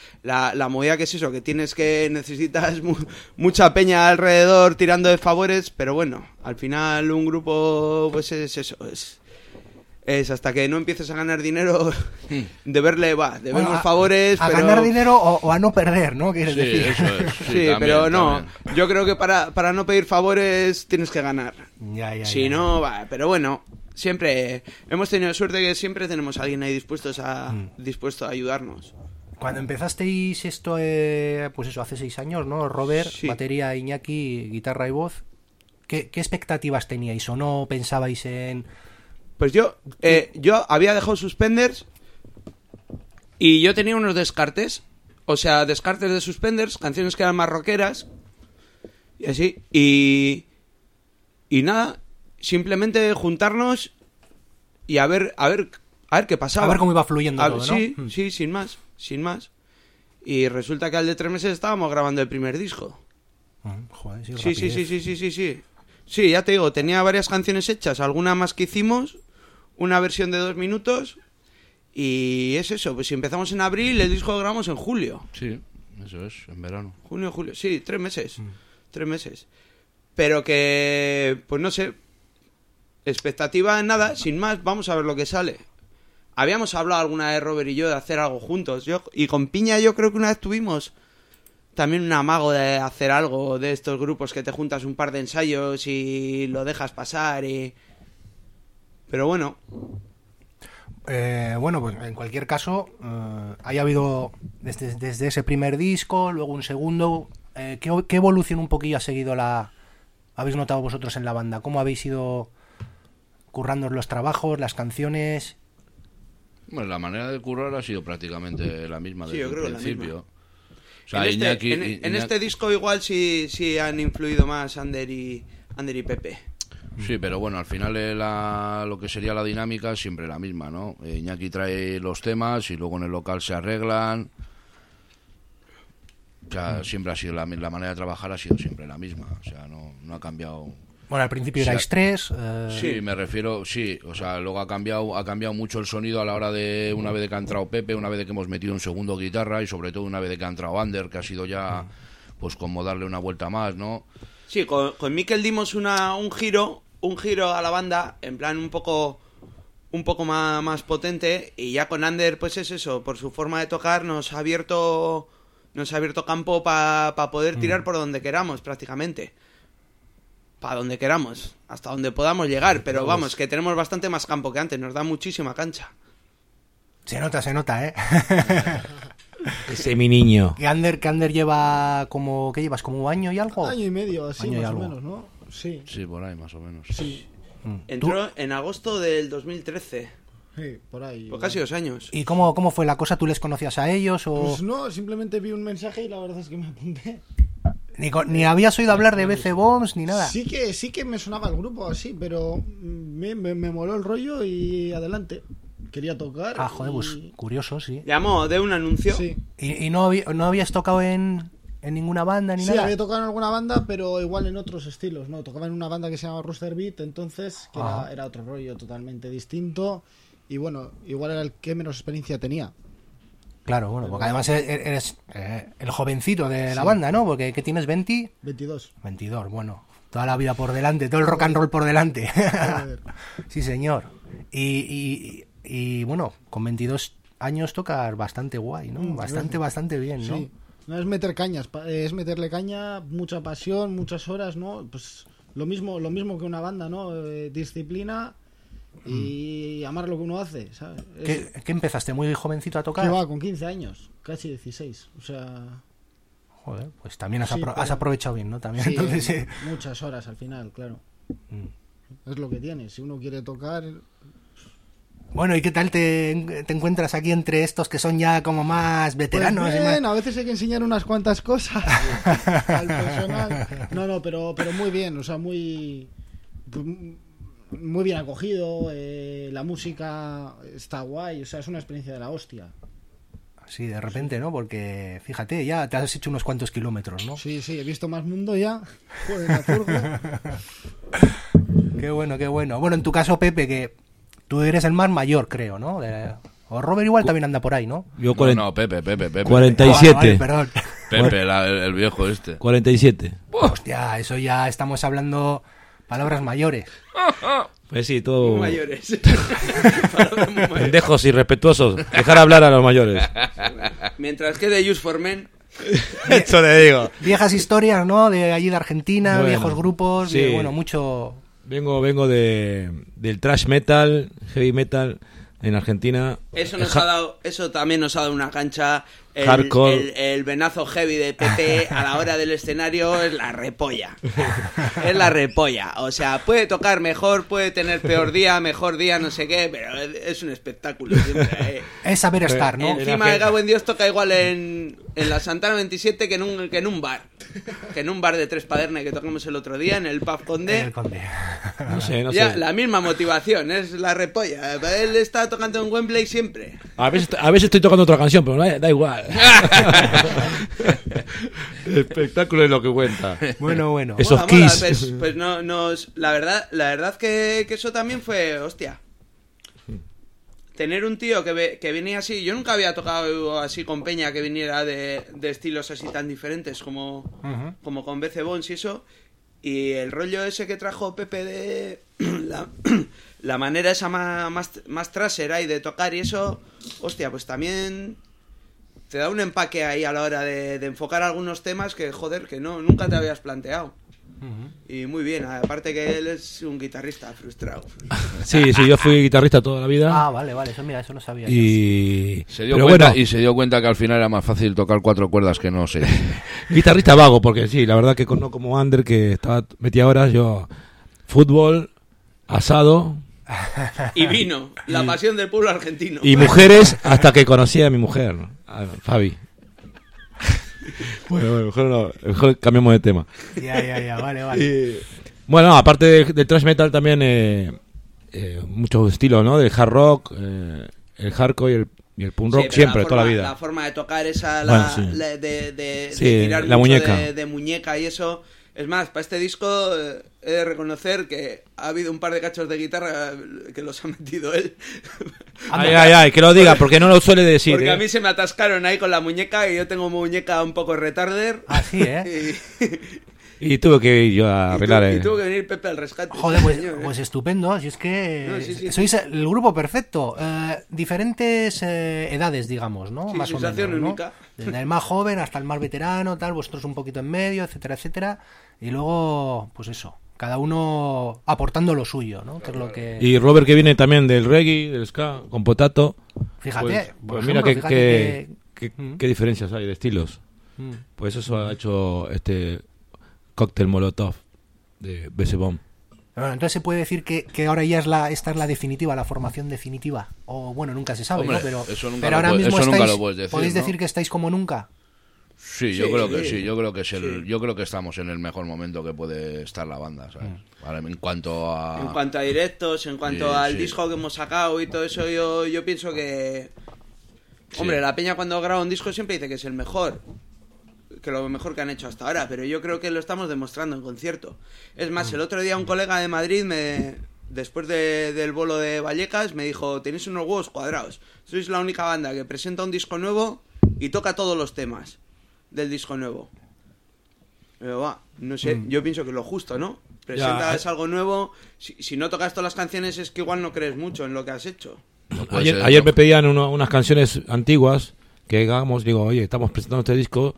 La, la movida que es eso, que tienes que necesitas mu- mucha peña alrededor tirando de favores, pero bueno, al final un grupo pues es eso, es, es hasta que no empieces a ganar dinero, de verle, va, debemos Bueno, a- favores, a pero... ganar dinero o, o a no perder, ¿no? Quieres Sí, decir. eso es. Sí, Sí, también, pero no, también. yo creo que para, para no pedir favores tienes que ganar. Ya, ya, Si ya. no, va, pero bueno, siempre hemos tenido suerte que siempre tenemos a alguien ahí dispuestos a, Mm. dispuesto a ayudarnos. Cuando empezasteis esto, eh, pues eso, hace seis años, ¿no? Robert, Sí. batería, Iñaki, guitarra y voz. ¿Qué, qué expectativas teníais o no pensabais en...? Pues yo, eh, yo había dejado Suspenders y yo tenía unos descartes, o sea, descartes de Suspenders, canciones que eran más rockeras y así, y, y nada, simplemente juntarnos y a ver, a ver, a ver qué pasaba. A ver cómo iba fluyendo A- todo, ¿no? Sí, Mm. sí, sin más, sin más. Y resulta que al de tres meses estábamos grabando el primer disco. Mm, joder, sí, Sí, sí, rapidez. sí, sí, sí, sí, sí. Sí, ya te digo, tenía varias canciones hechas, alguna más que hicimos, una versión de dos minutos, y es eso, pues si empezamos en abril, el disco lo grabamos en julio. Sí, eso es, en verano. Junio, julio, sí, tres meses, tres meses. Pero que, pues no sé, expectativa nada, sin más, vamos a ver lo que sale. Habíamos hablado alguna vez, Robert y yo, de hacer algo juntos, yo y con Piña yo creo que una vez tuvimos también un amago de hacer algo de estos grupos que te juntas un par de ensayos y lo dejas pasar y... Pero bueno, Eh, bueno, pues en cualquier caso, eh, haya habido desde, desde ese primer disco, luego un segundo. Eh, ¿qué, qué evolución un poquillo ha seguido la... habéis notado vosotros en la banda? ¿Cómo habéis ido currando los trabajos, las canciones? Bueno, la manera de currar ha sido prácticamente la misma Sí, desde yo el creo que la principio. misma. O sea, en, este, Iñaki- en- en Iñaki- este disco igual sí, sí han influido más Ander y, Ander y Pepe. Sí, pero bueno, al final eh, la- lo que sería la dinámica es siempre la misma, ¿no? Eh, Iñaki trae los temas y luego en el local se arreglan. O sea, siempre ha sido la, la manera de trabajar ha sido siempre la misma. O sea, no, no ha cambiado. Bueno, al principio Sí, erais tres. eh, Sí, me refiero, sí, o sea, luego ha cambiado, ha cambiado mucho el sonido a la hora de una vez de que ha entrado Pepe, una vez de que hemos metido un segundo guitarra y sobre todo una vez de que ha entrado Ander, que ha sido ya, pues como darle una vuelta más, ¿no? Sí, con, con Mikel dimos una, un giro, un giro a la banda, en plan un poco, un poco más, más potente, y ya con Ander, pues es eso, por su forma de tocar nos ha abierto, nos ha abierto campo para pa poder tirar por donde queramos, prácticamente. Para donde queramos, hasta donde podamos llegar, pero vamos, que tenemos bastante más campo que antes, nos da muchísima cancha. Se nota, se nota, ¿eh? Ese mi niño. que, Ander, que Ander lleva como... ¿Qué llevas? ¿Como un año y algo? Año y medio, así Año y más o algo. menos, ¿no? Sí. Sí, por ahí más o menos. Sí, Mm. Entró en agosto del dos mil trece, sí, por ahí. pues casi dos años. ¿Y cómo, cómo fue la cosa? ¿Tú les conocías a ellos o...? Pues no, simplemente vi un mensaje y la verdad es que me apunté. Ni, con- ni habías oído hablar de B C Bombs ni nada. Sí que sí que me sonaba el grupo así, pero me, me, me moló el rollo y adelante. Quería tocar. Ah, joder, pues y- curioso, sí. Llamó de un anuncio. Sí, ¿Y, y no, habí- no habías tocado en, en ninguna banda ni sí nada? había tocado en alguna banda, pero igual en otros estilos, ¿no? Tocaba en una banda que se llama Rooster Beat, entonces, que Ajá. era, era otro rollo totalmente distinto. Y bueno, igual era el que menos experiencia tenía. Claro, bueno, porque además eres, eres, eh, el jovencito de la banda, ¿no? Porque ¿qué tienes? ¿veinte? veintidós. veintidós, bueno. Toda la vida por delante, todo el rock and roll por delante. Joder. Sí, señor. Y, y, y, bueno, con veintidós años tocas bastante guay, ¿no? Mm, Bastante, gracias. bastante bien, ¿no? Sí. No es meter cañas, pa- es meterle caña, mucha pasión, muchas horas, ¿no? Pues lo mismo, lo mismo que una banda, ¿no? Eh, disciplina y amar lo que uno hace, ¿sabes? Es- ¿Qué, qué empezaste? ¿Muy jovencito a tocar? que va con quince años, casi dieciséis, o sea, Joder, pues también has, Sí, apro- pero- has aprovechado bien, ¿no? También, sí, entonces... eh, muchas horas al final, claro. Mm. Es lo que tiene, si uno quiere tocar, Bueno, ¿y qué tal te, te encuentras aquí entre estos que son ya como más pues veteranos? y bien, más- a veces hay que enseñar unas cuantas cosas al personal. No, no, pero, pero muy bien, o sea, muy pues, muy bien acogido, eh, la música está guay, o sea, es una experiencia de la hostia. Sí, de repente, ¿no? Porque, fíjate, ya te has hecho unos cuantos kilómetros, ¿no? Sí, sí, he visto más mundo ya. Joder, la zurda. Qué bueno, qué bueno. Bueno, en tu caso, Pepe, que tú eres el más mayor, creo, ¿no? De- O Robert igual también anda por ahí, ¿no? Yo No, cuaren- no, Pepe, Pepe, Pepe. cuarenta y Vale, siete. vale, perdón. Pepe, la- el, el viejo este. cuarenta y siete. Hostia, eso ya estamos hablando palabras mayores. Pues sí, todo... Mayores. Pendejos irrespetuosos. Dejar hablar a los mayores. Mientras quede Use for Men. Eso le digo. Viejas historias, ¿no? De allí de Argentina, Bueno, viejos grupos, sí. de, bueno, mucho... Vengo, vengo de, del thrash metal, heavy metal en Argentina. Eso nos Ja- ha dado, eso también nos ha dado una cancha. El, Hardcore. el, el venazo heavy de Pepe a la hora del escenario es la repolla. Es la repolla. O sea, puede tocar mejor, puede tener peor día, mejor día, no sé qué, pero es, es un espectáculo siempre. eh. Es saber estar, ¿no? Encima de Cabo en Dios toca igual en, en la Santana veintisiete que en un, que en un bar. Que en un bar de Tres Paderne que tocamos el otro día, en el Pub Conde. El Conde. No sé, no Ya, sé. la misma motivación, es la repolla. Él está tocando en Wembley siempre. A veces, a veces estoy tocando otra canción, pero da, da igual. El espectáculo es lo que cuenta. Bueno, bueno. Esos Mola, mola, Kiss. pues, pues no, nos, la verdad, la verdad que, que eso también fue, hostia. Tener un tío que, ve- que venía así, yo nunca había tocado así con Peña que viniera de, de estilos así tan diferentes como, Ujú. como con B C Bones y eso. Y el rollo ese que trajo Pepe de la, la manera esa más, más, más trasera y de tocar y eso, hostia, pues también te da un empaque ahí a la hora de, de enfocar algunos temas que, joder, que no, nunca te habías planteado. Y muy bien, aparte que él es un guitarrista frustrado. Sí, sí, yo fui guitarrista toda la vida. Ah, vale, vale, eso mira, eso no sabía. Y... Se dio Pero cuenta, bueno, y se dio cuenta que al final era más fácil tocar cuatro cuerdas que no sé. guitarrista vago, porque sí, la verdad que con- no como Ander, que estaba metía horas, yo... Fútbol, asado Y vino, la pasión del pueblo argentino. y mujeres hasta que conocí a mi mujer, a Fabi. Bueno, bueno, mejor, no, mejor cambiamos de tema. Ya, ya, ya, vale, vale. Y, bueno, aparte del, del thrash metal también eh, eh, muchos estilos, ¿no? Del hard rock, eh, el hardcore y el, y el punk Sí, rock, pero siempre, la toda la forma- vida. La forma de tocar esa, la, Bueno, sí. la- de, de- Sí, de tirar la mucho muñeca. De, de muñeca y eso. Es más, para este disco eh, he de reconocer que ha habido un par de cachos de guitarra eh, que los ha metido él. Ay, ay, ay, que lo diga, porque no lo suele decir. Porque ¿eh? a mí se me atascaron ahí con la muñeca y yo tengo muñeca un poco retarder. Ah, sí, ¿eh? Y, Y tuve que ir yo a y arreglar. tuvo, y eh. tuvo que venir Pepe al rescate. Joder, pues, señor, ¿eh? pues estupendo. Si es que No, sí, sí. sois el grupo perfecto. Eh, diferentes eh, edades, digamos, ¿no? Sí, Más o menos, sensación ¿no? única. Desde el más joven hasta el más veterano, tal, vosotros un poquito en medio, etcétera, etcétera. Y luego, pues eso, cada uno aportando lo suyo, ¿no? Que es lo que... Y Robert, que viene también del reggae, del ska, con Potato. Fíjate, Pues, por pues ejemplo, mira qué fíjate qué- que- qué- Mm. qué diferencias hay de estilos. Mm. Pues eso ha hecho este cóctel Molotov de B C Bomb. Bueno, entonces se puede decir que, que ahora ya es la, esta es la definitiva, la formación definitiva. O bueno, nunca se sabe, Hombre, ¿no? Pero, eso nunca pero lo ahora puede- mismo eso nunca estáis, lo puedes decir, podéis ¿no? decir que estáis como nunca. Sí, yo Sí, creo que sí. sí, yo creo que es el, yo creo que estamos en el mejor momento que puede estar la banda, ¿sabes? Ahora, en cuanto a En cuanto a directos, en cuanto Sí, al sí. disco que hemos sacado y todo eso, yo, yo pienso que... Sí. Hombre, la peña cuando graba un disco siempre dice que es el mejor, que lo mejor que han hecho hasta ahora, pero yo creo que lo estamos demostrando en concierto. Es más, el otro día un colega de Madrid, me después de- del bolo de Vallecas, me dijo, tenéis unos huevos cuadrados, sois la única banda que presenta un disco nuevo y toca todos los temas del disco nuevo. Pero va, no sé, yo pienso que es lo justo, ¿no? Presentas algo nuevo, si, si no tocas todas las canciones es que igual no crees mucho en lo que has hecho. no puede Ayer, ser ayer eso. me pedían uno- unas canciones antiguas que hagamos, digo, oye, estamos presentando este disco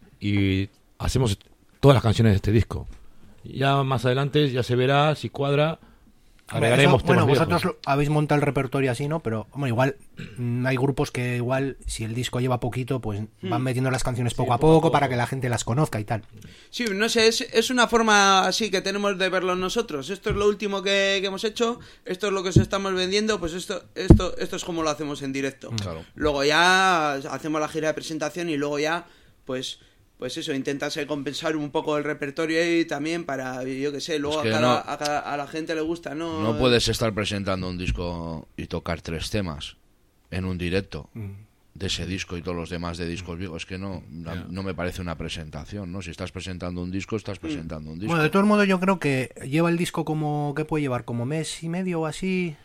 y hacemos todas las canciones de este disco. Ya más adelante ya se verá si cuadra, agregaremos Eso, bueno, temas vosotros viejos. lo- habéis montado el repertorio así, ¿no? Pero, hombre, igual mm, hay grupos que igual, si el disco lleva poquito, pues van metiendo las canciones poco a poco a poco, poco. para que la gente las conozca y tal. Sí, no sé, es, es una forma así que tenemos de verlo nosotros. Esto es lo último que, que hemos hecho, esto es lo que os estamos vendiendo, pues esto, esto, esto es como lo hacemos en directo. Claro. Luego ya hacemos la gira de presentación y luego ya, pues, pues eso, intentas eh, compensar un poco el repertorio y también para, yo qué sé, luego Es que a, cada- no- a, cada- a la gente le gusta, ¿no? No puedes estar presentando un disco y tocar tres temas en un directo de ese disco y todos los demás de discos viejos. Es que no, no, no me parece una presentación, ¿no? Si estás presentando un disco, estás presentando un disco. Bueno, de todos modos yo creo que lleva el disco como, ¿qué puede llevar? Como mes y medio o así.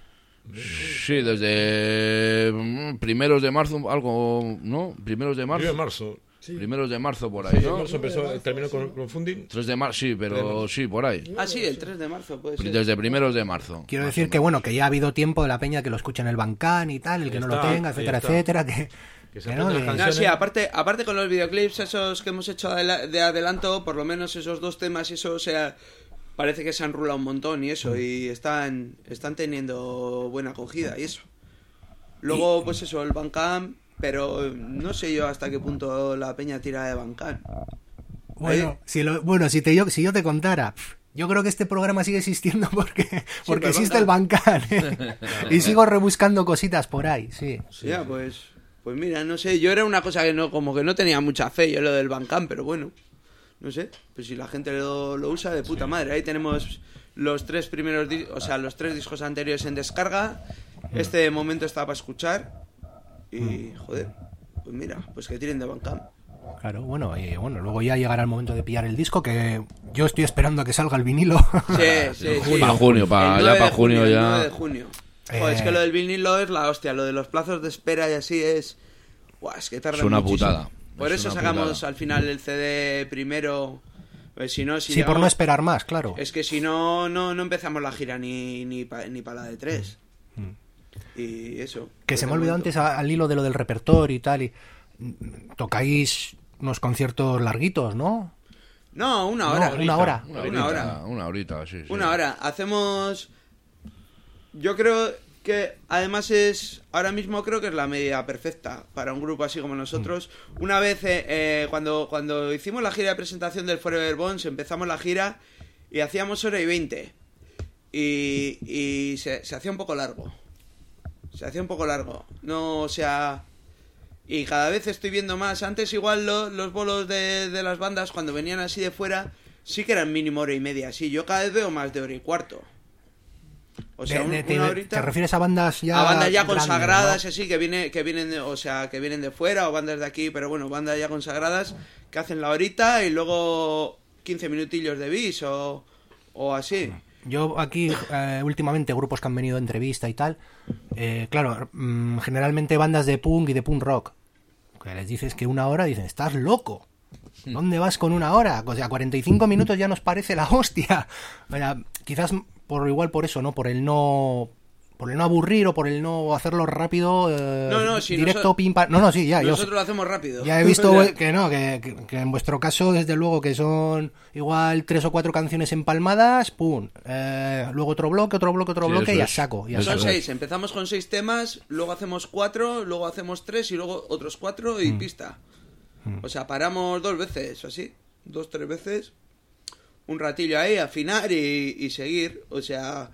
Sí, desde mm, primeros de marzo, algo, ¿no? Primeros de marzo. Primero de marzo. Sí. Primeros de marzo por ahí, Sí, en ¿no? marzo empezó, terminó con crowdfunding. tres de marzo, sí, pero sí, por ahí. Ah, sí, el tres de marzo puede ser. Desde primeros de marzo. Quiero más decir o que menos. bueno, que ya ha habido tiempo de la peña que lo escucha en el Bancán y tal, el que Ahí no lo está, tenga, ahí etcétera, está. etcétera, que, Que se que no, aprendan que- las No, canciones. sí, aparte, aparte con los videoclips esos que hemos hecho de, de adelanto, por lo menos esos dos temas, eso, o sea, parece que se han rulado un montón y eso, y están, están teniendo buena acogida y eso. Luego, pues eso, el Bandcamp, pero no sé yo hasta qué punto la peña tira de Bandcamp. Bueno, Ahí- si lo- bueno, si te yo, si yo te contara, pf, yo creo que este programa sigue existiendo porque, porque pero existe el Bancán, ¿eh? Y sigo rebuscando cositas por ahí, sí. Ya, pues, pues mira, no sé, yo era una cosa que no, como que no tenía mucha fe, yo lo del Bandcamp, pero bueno, no sé, pues si la gente lo, lo usa de puta madre, ahí tenemos los tres primeros, di- o sea, los tres discos anteriores en descarga, este momento está para escuchar y, joder, pues mira, pues que tiren de Bandcamp. Claro, bueno, y bueno, luego ya llegará el momento de pillar el disco, que yo estoy esperando a que salga el vinilo. Sí, sí, sí. Para junio, para, El ya nueve para de junio el ya. nueve de junio. Joder, es Eh. que lo del vinilo es la hostia, lo de los plazos de espera y así es... Buah, es que tarda Es una muchísimo. putada. Por Es eso una sacamos putada. al final el C D primero, pues si no... Si Sí, por no llegamos- esperar más, claro. Es que si no, no, no empezamos la gira ni, ni, pa- ni para la de tres. Y eso. Mm. Que se me ha Pues de olvidado momento. antes a- al hilo de lo del repertorio y tal, y mm, tocáis unos conciertos larguitos, ¿no? No, una No, hora. una hora. Una Una horita, hora. una horita, sí, sí. Una hora. Hacemos... Yo creo que además es... Ahora mismo creo que es la media perfecta para un grupo así como nosotros. Una vez, eh, eh, cuando, cuando hicimos la gira de presentación del Forever Bones, empezamos la gira y hacíamos hora y veinte. Y, y se, se hacía un poco largo. Se hacía un poco largo. No, o sea... Y cada vez estoy viendo más. Antes igual lo- los bolos de, de las bandas, cuando venían así de fuera, sí que eran mínimo hora y media. Sí, yo cada vez veo más de hora y cuarto. O sea, De- un- de- te, una te horita... refieres a bandas ya a bandas ya grandes, consagradas, ¿no? así, que viene, que vienen de, o sea, que vienen de fuera, o bandas de aquí, pero bueno, bandas ya consagradas, que hacen la horita y luego quince minutillos de bis o, o así. Yo aquí, eh, últimamente, grupos que han venido de entrevista y tal, eh, claro, mm, generalmente bandas de punk y de punk rock, que les dices que una hora, dicen, estás loco. ¿Dónde vas con una hora? O sea, cuarenta y cinco minutos ya nos parece la hostia. O sea, quizás por igual por eso, ¿no? Por el no... Por el no aburrir o por el no hacerlo rápido, eh, No, no, si directo, noso- pim, pam. No, no, sí, ya. yo Nosotros lo hacemos rápido. Ya he visto que no, que, que- que en vuestro caso, desde luego, que son igual tres o cuatro canciones empalmadas, pum, eh, luego otro bloque, otro bloque, otro Sí, bloque, eso y a es. saco. Y a Eso Son saco. es. seis, empezamos con seis temas, luego hacemos cuatro, luego hacemos tres y luego otros cuatro y pista. O sea, paramos dos veces, o así, dos, tres veces, un ratillo ahí, afinar y, y seguir. O sea,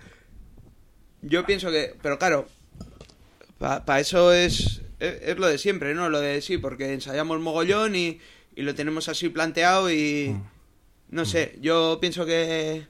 yo pienso que, pero claro, para eso es, es, es lo de siempre, ¿no? Lo de sí, porque ensayamos mogollón y, y lo tenemos así planteado y... No sé, yo pienso que...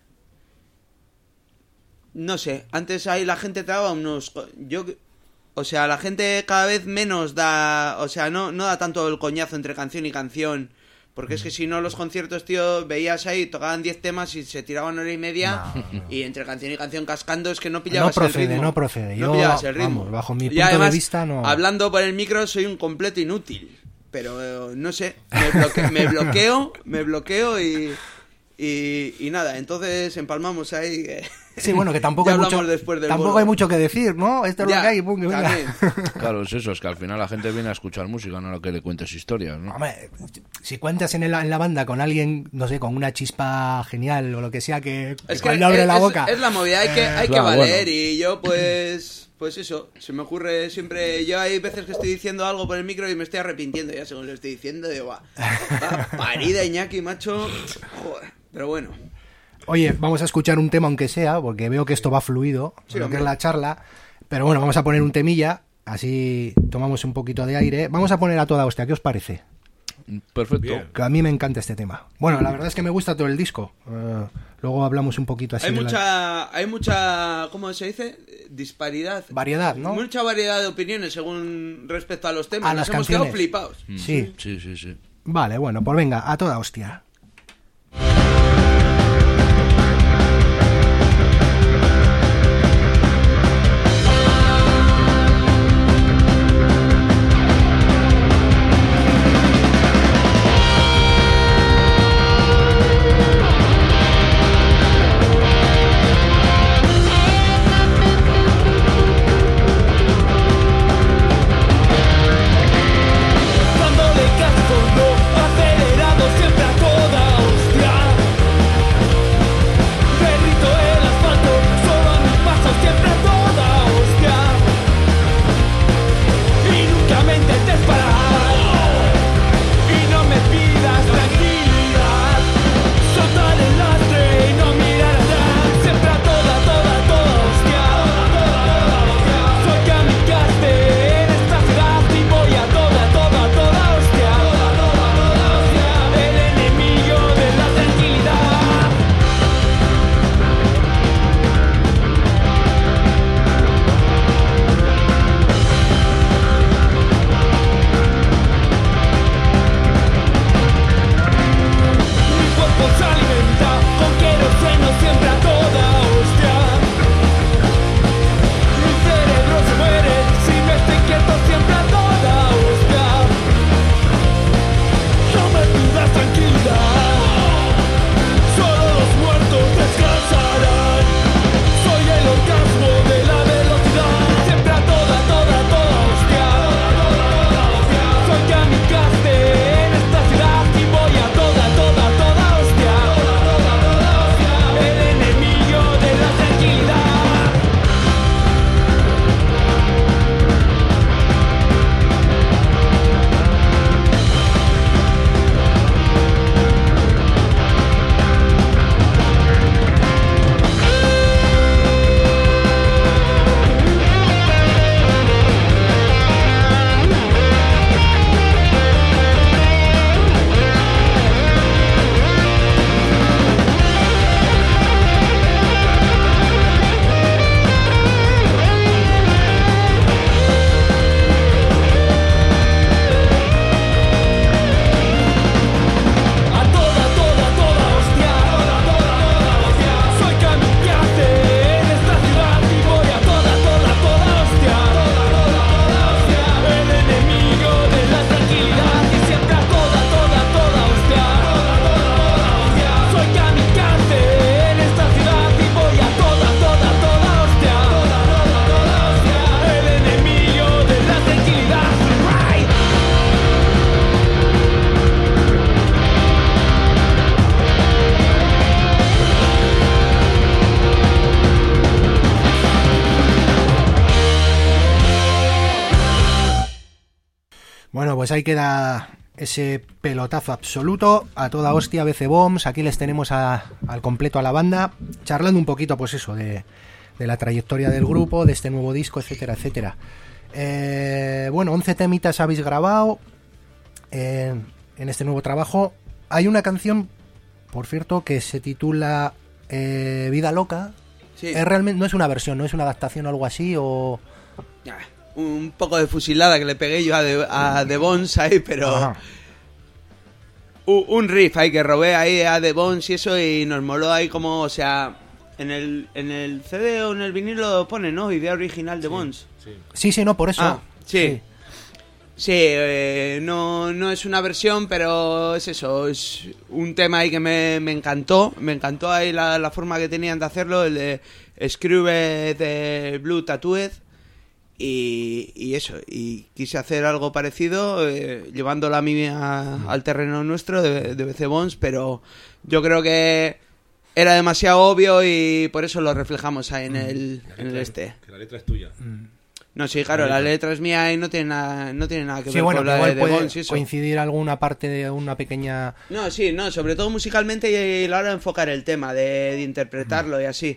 No sé, antes ahí la gente te daba unos... Yo... O sea, la gente cada vez menos da... O sea, no, no da tanto el coñazo entre canción y canción. Porque es que si no, los conciertos, tío, veías ahí, tocaban diez temas y se tiraban hora y media. Y entre canción y canción cascando es que no pillabas No procede, el ritmo. no procede. No Yo, pillabas el ritmo. vamos, bajo mi Y punto de además, vista, no- hablando por el micro, soy un completo inútil. Pero, eh, no sé, me, bloque- me bloqueo, me bloqueo y... Y, y nada, entonces empalmamos ahí. eh. Sí, bueno, que tampoco, Ya hay hablamos mucho, después del tampoco bolo. hay mucho que decir, ¿no? Esto es Ya, lo que hay, pum, que venga. también. Claro, es eso, es que al final la gente viene a escuchar música, no a que le cuentes historias, ¿no? Hombre, si cuentas en, el- en la banda con alguien, no sé, con una chispa genial o lo que sea, que, que Es que cuando abre es, la es- boca... es la movida, hay que, hay Claro, que valer. bueno. Y yo, pues. Pues eso, se me ocurre siempre. Yo hay veces que estoy diciendo algo por el micro y me estoy arrepintiendo ya según lo estoy diciendo. Digo, va, va, parida Iñaki, macho. Joder, pero bueno. Oye, vamos a escuchar un tema aunque sea, porque veo que esto va fluido, Sí, lo que hombre. es la charla. Pero bueno, vamos a poner un temilla, así tomamos un poquito de aire. Vamos a poner a toda hostia, ¿qué os parece? Perfecto. Bien. Que a mí me encanta este tema. Bueno, la verdad es que me gusta todo el disco. Eh, luego hablamos un poquito así Hay de la mucha, hay mucha, ¿cómo se dice? Disparidad. variedad, ¿no? Mucha variedad de opiniones según respecto a los temas. A Nos las hemos canciones. quedado flipados. Sí. Sí, sí, sí. Vale, bueno, pues venga, a toda hostia. pues ahí queda ese pelotazo absoluto, a toda hostia, B C Bombs. Aquí les tenemos a, al completo a la banda, charlando un poquito, pues eso, de, de la trayectoria del grupo, de este nuevo disco, etcétera, etcétera. Eh, bueno, once temitas habéis grabado eh, en este nuevo trabajo. Hay una canción, por cierto, que se titula eh, Vida Loca. Sí. Es realmente, no es una versión, no es una adaptación o algo así, o... Ah, un poco de fusilada que le pegué yo a The, a The Bones ahí, pero... Ajá. Un, un riff ahí que robé ahí a The Bones y eso, y nos moló ahí como, o sea... En el, en el C D o en el vinilo lo pone, ¿no? Idea original de Bones. Sí, sí, no, por eso. Ah, sí. Sí, eh, no, no es una versión, pero es eso, es un tema ahí que me, me encantó, me encantó ahí la, la forma que tenían de hacerlo, el de Screwed de Blue Tattooed, y, y eso, y quise hacer algo parecido, eh, llevándola a mí a, al terreno nuestro de, de B C Bones, pero yo creo que era demasiado obvio y por eso lo reflejamos ahí en el, en el este. Que la letra es tuya. No, sí, claro, la letra es mía y no tiene nada, no tiene nada que Sí, ver bueno, con que la igual de The puede Bones y eso. coincidir alguna parte de una pequeña... No, sí, no, sobre todo musicalmente y a la hora de enfocar el tema, de, de interpretarlo y así.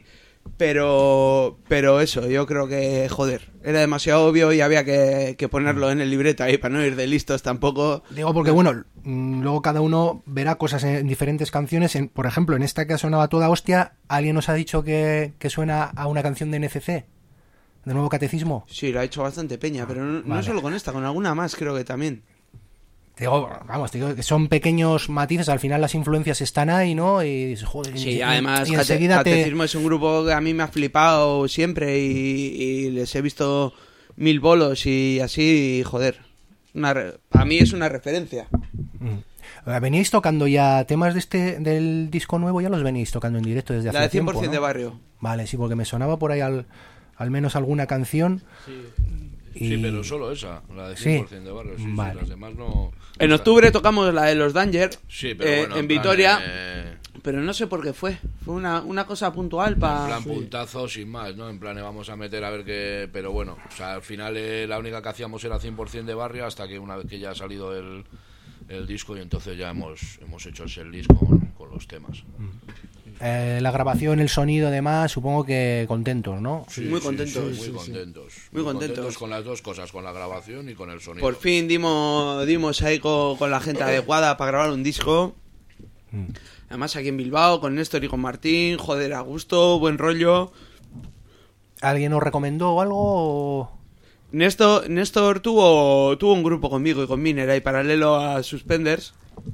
Pero pero eso, yo creo que, joder, era demasiado obvio y había que, que ponerlo en el libreto ahí para no ir de listos tampoco. Digo porque, bueno, mm, luego cada uno verá cosas en diferentes canciones. En, por ejemplo, en esta que sonaba toda hostia, ¿alguien nos ha dicho que, que suena a una canción de N C C? ¿De Nuevo Catecismo? Sí, lo ha hecho bastante peña, pero no, no Vale. solo con esta, con alguna más creo que también. Digo, vamos, digo que son pequeños matices, al final las influencias están ahí, ¿no? Y dices, joder, Sí, y- además y Cate- enseguida te... Catecismo es un grupo que a mí me ha flipado siempre y, y les he visto mil bolos y así, y, joder, una re- a mí es una referencia. Mm. ¿Veníais tocando ya temas de este del disco nuevo? Ya los veníais tocando en directo desde hace La de tiempo, cien por ciento ¿no? de barrio. Vale, sí, porque me sonaba por ahí al, al menos alguna canción. Y- Sí, pero solo esa, la de Sí. cien por ciento de barrio. Sí, sí, Vale. las demás no... En octubre tocamos la de los Danger Sí, pero eh, bueno, en en plan, Vitoria, eh, pero no sé por qué fue. Fue una, una cosa puntual En para... plan puntazo sin más, ¿no? En plan eh, vamos a meter a ver qué... Pero bueno, o sea, al final eh, la única que hacíamos era cien por ciento de barrio hasta que una vez que ya ha salido el, el disco y entonces ya hemos, hemos hecho el setlist con, con los temas. Eh, la grabación, el sonido, además, supongo que contentos, ¿no? Sí, Muy sí, contentos. sí, muy contentos. Muy contentos. con las dos cosas, con la grabación y con el sonido. Por fin dimos, dimos ahí con, con la gente adecuada para grabar un disco. Además aquí en Bilbao, con Néstor y con Martín, joder, a gusto, buen rollo. ¿Alguien os recomendó algo? O... Néstor, Néstor tuvo, tuvo un grupo conmigo y con Miner ahí paralelo a Suspenders.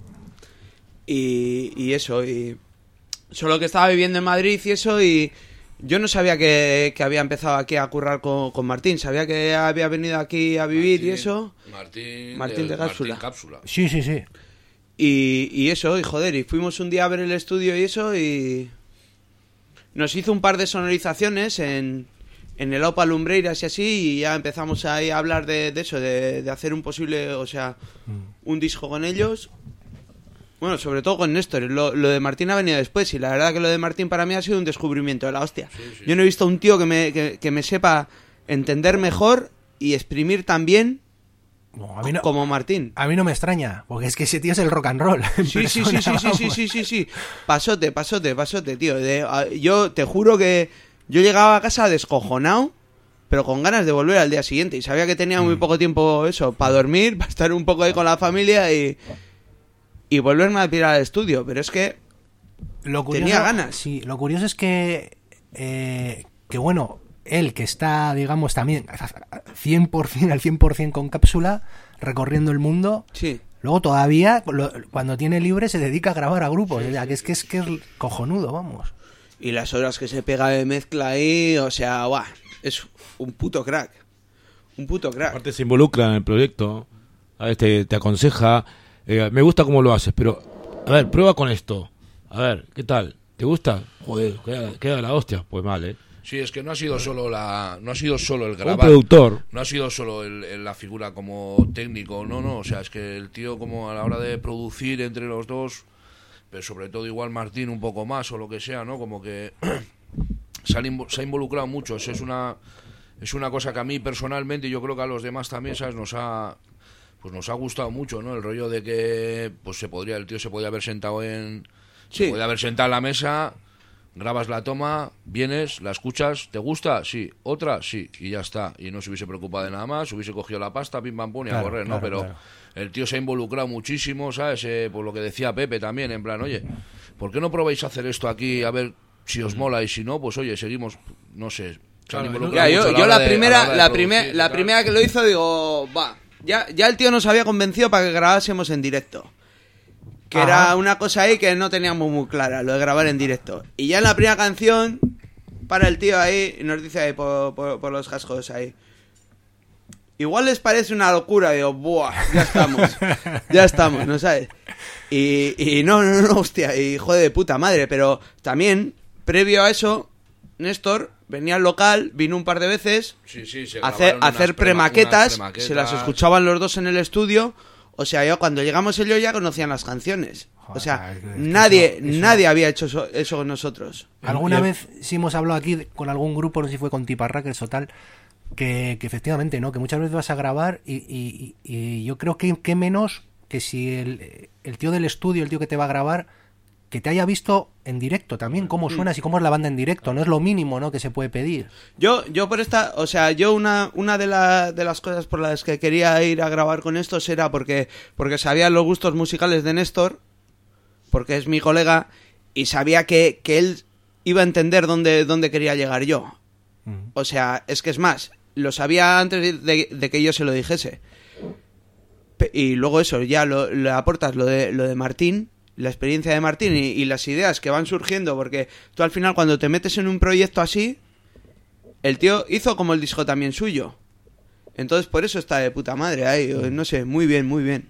Y, y eso, y solo que estaba viviendo en Madrid y eso, y yo no sabía que, que había empezado aquí a currar con, con Martín, sabía que había venido aquí a vivir Martín, y eso. Martín, Martín de el Cápsula. Martín Cápsula. Sí, sí, sí. Y, y eso, y joder, y fuimos un día a ver el estudio y eso, y nos hizo un par de sonorizaciones en, en el Opa Lumbreiras y así, y ya empezamos ahí a hablar de, de eso, de, de hacer un posible, o sea, un disco con ellos. Bueno, sobre todo con Néstor. Lo, lo de Martín ha venido después, y la verdad que lo de Martín para mí ha sido un descubrimiento de la hostia. Sí, sí, Yo no he visto un tío que me, que, que me sepa entender mejor y exprimir tan bien No, a mí no, como Martín. a mí no me extraña, porque es que ese tío es el rock and roll. en Sí, sí, sí, persona, sí, sí, sí, vamos. sí, sí, sí. Pasote, pasote, pasote, tío. De- a- yo te juro que yo llegaba a casa descojonado, pero con ganas de volver al día siguiente. Y sabía que tenía muy poco tiempo eso, para dormir, para estar un poco ahí con la familia y, y volverme a tirar al estudio. Pero es que Lo curioso, tenía ganas. Sí, lo curioso es que, eh, que bueno, él que está, digamos, también cien por ciento, al cien por ciento con Cápsula, recorriendo el mundo, sí. luego todavía, lo- cuando tiene libre, se dedica a grabar a grupos. O sea, que es que es que es cojonudo, vamos. Y las horas que se pega de mezcla ahí, o sea, guau, es un puto crack. Un puto crack. Aparte se involucra en el proyecto, a ver, te, te aconseja, eh, me gusta cómo lo haces, pero, a ver, prueba con esto, a ver, ¿qué tal? ¿Te gusta? Joder, queda, queda la hostia, pues mal, ¿eh? Sí, es que no ha sido solo la, no ha sido solo el Un grabar, productor, no ha sido solo el, el- la figura como técnico, no, no, o sea, es que el tío como a la hora de producir entre los dos, pero sobre todo igual Martín un poco más o lo que sea, ¿no? Como que se, han invo- se ha involucrado mucho, eso es una, es una cosa que a mí personalmente y yo creo que a los demás también, ¿sabes? Nos ha, pues nos ha gustado mucho, ¿no? El rollo de que pues se podría, el tío se podía haber sentado en... Sí. Se podía haber sentado en la mesa, grabas la toma, vienes, la escuchas, ¿te gusta? Sí. ¿Otra? Sí. Y ya está. Y no se hubiese preocupado de nada más, hubiese cogido la pasta, pim pam pum y Claro, a correr, claro, ¿no? Pero claro. el tío se ha involucrado muchísimo, ¿sabes? Eh, por lo que decía Pepe también, en plan, oye, ¿por qué no probáis hacer esto aquí a ver si os mola? Y si no, pues oye, seguimos, no sé... Se han Claro, involucrado Ya, mucho yo, a yo hora la de- a primera, hora de la, producir primer- y la tal. primera que lo hizo, digo, va, ya, ya el tío nos había convencido para que grabásemos en directo. Que Ajá. era una cosa ahí que no teníamos muy clara, lo de grabar en directo. Y ya en la primera canción, para el tío ahí y nos dice ahí por, por- por los cascos ahí. Igual les parece una locura, digo, buah, ya estamos, ya estamos, ¿no sabes? Y, y no, no, no, hostia, y joder de puta madre, pero también, previo a eso, Néstor venía al local, vino un par de veces, Sí, sí, se a hacer, grabaron a hacer unas prema- premaquetas, unas premaquetas. se las escuchaban los dos en el estudio, o sea, yo cuando llegamos ellos ya conocían las canciones. O sea, Joder, es que nadie, eso- eso- nadie había hecho eso, eso con nosotros. Alguna Y el- vez sí hemos hablado aquí de- con algún grupo, no sé si fue con Tiparrackers o tal, que, que efectivamente, ¿no? Que muchas veces vas a grabar y, y- y- y yo creo que, que menos que si el, el tío del estudio, el tío que te va a grabar, que te haya visto en directo también, cómo suenas y cómo es la banda en directo, no es lo mínimo, ¿no? Que se puede pedir. Yo, yo por esta, o sea, yo una, una de, la- de las cosas por las que quería ir a grabar con estos era porque, porque sabía los gustos musicales de Néstor, porque es mi colega, y sabía que, que él iba a entender dónde, dónde quería llegar yo. O sea, es que es más, lo sabía antes de, de que yo se lo dijese. Pe- Y luego eso, ya lo, le aportas lo de, lo de Martín, la experiencia de Martín y, y las ideas que van surgiendo, porque tú al final cuando te metes en un proyecto así, el tío hizo como el disco también suyo. Entonces por eso está de puta madre ahí, no sé, muy bien, muy bien.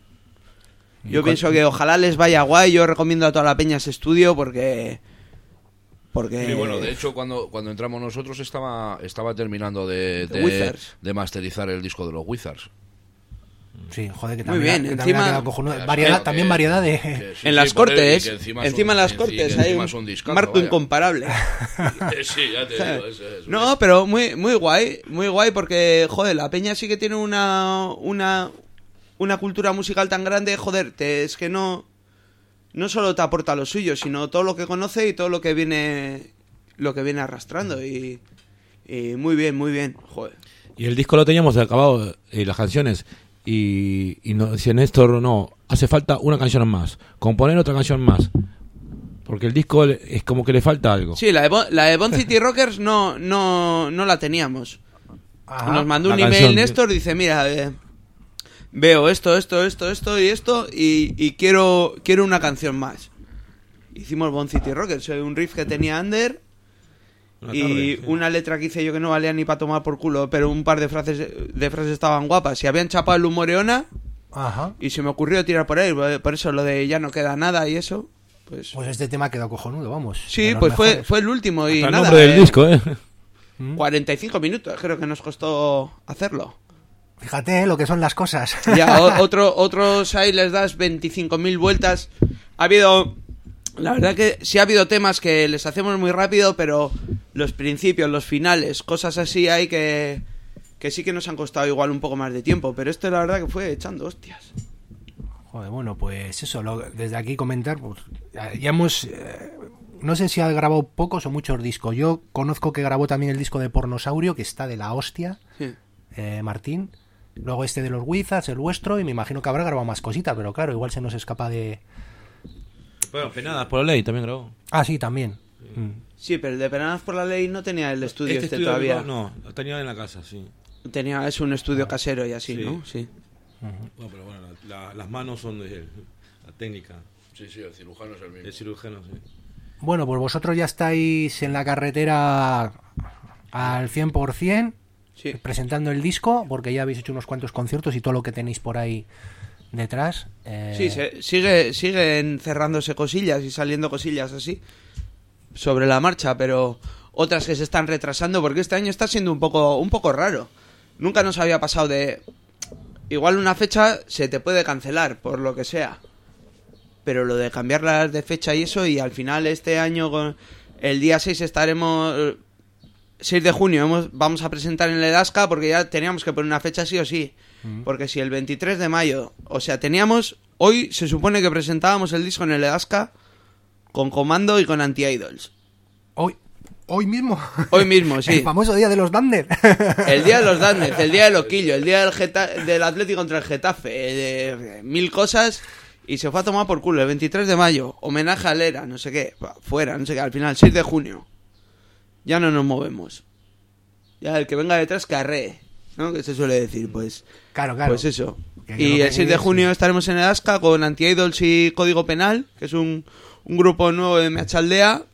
Yo cuál- pienso que ojalá les vaya guay, yo recomiendo a toda la peña ese estudio porque... Porque... Y bueno, de hecho, cuando, cuando entramos nosotros estaba, estaba terminando de, The de, Wizards. de masterizar el disco de los Wizards. Sí, joder, que Muy también, bien, ha- que encima- también ha quedado cojonudo. Que- Variedad, que- también variedad de... que sí, en sí, las por él, y cortes, que encima, es un- en las y cortes que hay encima un es un discazo, marco vaya. incomparable. Sí, ya te digo, es, es- No, pero muy, muy guay, muy guay porque, joder, la peña sí que tiene una, una, una cultura musical tan grande, joder, te, es que no, no solo te aporta lo suyo, sino todo lo que conoce y todo lo que viene, lo que viene arrastrando y, y muy bien, muy bien, joder. Y el disco lo teníamos acabado, y las canciones, y, y nos decía Néstor, no, hace falta una canción más, componer otra canción más, porque el disco le- es como que le falta algo. Sí, la de, Bon- la de Bon City Rockers no, no, no la teníamos. Ajá. Nos mandó un La email canción. Néstor, dice, mira, eh, veo esto, esto, esto, esto y esto y, y quiero, quiero una canción más. Hicimos Bon City Rockers, eh, un riff que tenía Under Una y tarde, sí. una letra que hice yo que no valía ni para tomar por culo, pero un par de frases, de frases estaban guapas. Y habían chapado el humoreona Ajá. y se me ocurrió tirar por ahí, por eso lo de ya no queda nada y eso. Pues, Pues este tema quedó cojonudo, vamos. de sí, los pues fue, mejores. fue el último y Hasta el nada. nombre del eh, disco, ¿eh? cuarenta y cinco minutos creo que nos costó hacerlo. Fíjate eh, lo que son las cosas. Ya, o- otro, otros ahí les das veinticinco mil vueltas. Ha habido... La verdad que sí ha habido temas que les hacemos muy rápido, pero los principios, los finales, cosas así hay que... Que sí que nos han costado igual un poco más de tiempo, pero esto la verdad que fue echando hostias. Joder, bueno, pues eso, lo- desde aquí comentar, pues ya ya hemos, eh, no sé si ha grabado pocos o muchos discos. Yo conozco que grabó también el disco de Pornosaurio, que está de la hostia, Sí. eh, Martín. Luego este de los Wizards, el vuestro, y me imagino que habrá grabado más cositas, pero claro, igual se nos escapa de... Bueno, Penadas por la ley también grabó. Ah, sí, también. Mm. Sí, pero el de Penadas por la Ley no tenía el estudio este, estudio todavía. No, lo tenía en la casa, sí. Tenía, es un estudio casero y así, Sí. ¿no? Sí. Bueno, pero bueno, la- la- las manos son de él, la técnica, Sí, sí, el cirujano es el mismo. el cirujano, sí. Bueno, pues vosotros ya estáis en la carretera al cien por ciento, Sí. presentando el disco, porque ya habéis hecho unos cuantos conciertos y todo lo que tenéis por ahí detrás. eh, Sí, se- sigue, siguen cerrándose cosillas y saliendo cosillas así sobre la marcha, pero otras que se están retrasando porque este año está siendo un poco, un poco raro. Nunca nos había pasado de... Igual una fecha se te puede cancelar por lo que sea, pero lo de cambiarlas de fecha y eso, y al final este año con el día seis estaremos seis de junio hemos, vamos a presentar en el Edasca, porque ya teníamos que poner una fecha sí o sí. Mm. Porque si el veintitrés de mayo, o sea, teníamos, hoy se supone que presentábamos el disco en el Edasca con Comando y con Anti-Idols. Hoy, hoy mismo. Hoy mismo, sí. El famoso día de los Dander. El día de los Dander, el día del Loquillo, el día del, Geta del Atlético contra el Getafe, de, de mil cosas. Y se fue a tomar por culo el veintitrés de mayo, homenaje a Lera, no sé qué, fuera, no sé qué, al final, seis de junio. Ya no nos movemos. Ya el que venga detrás que arree, ¿no? Que se suele decir, pues. Claro, claro. Pues eso. Y el seis de junio estaremos en el Asca con Anti-Idols y Código Penal, que es un, un grupo nuevo de Meachaldea.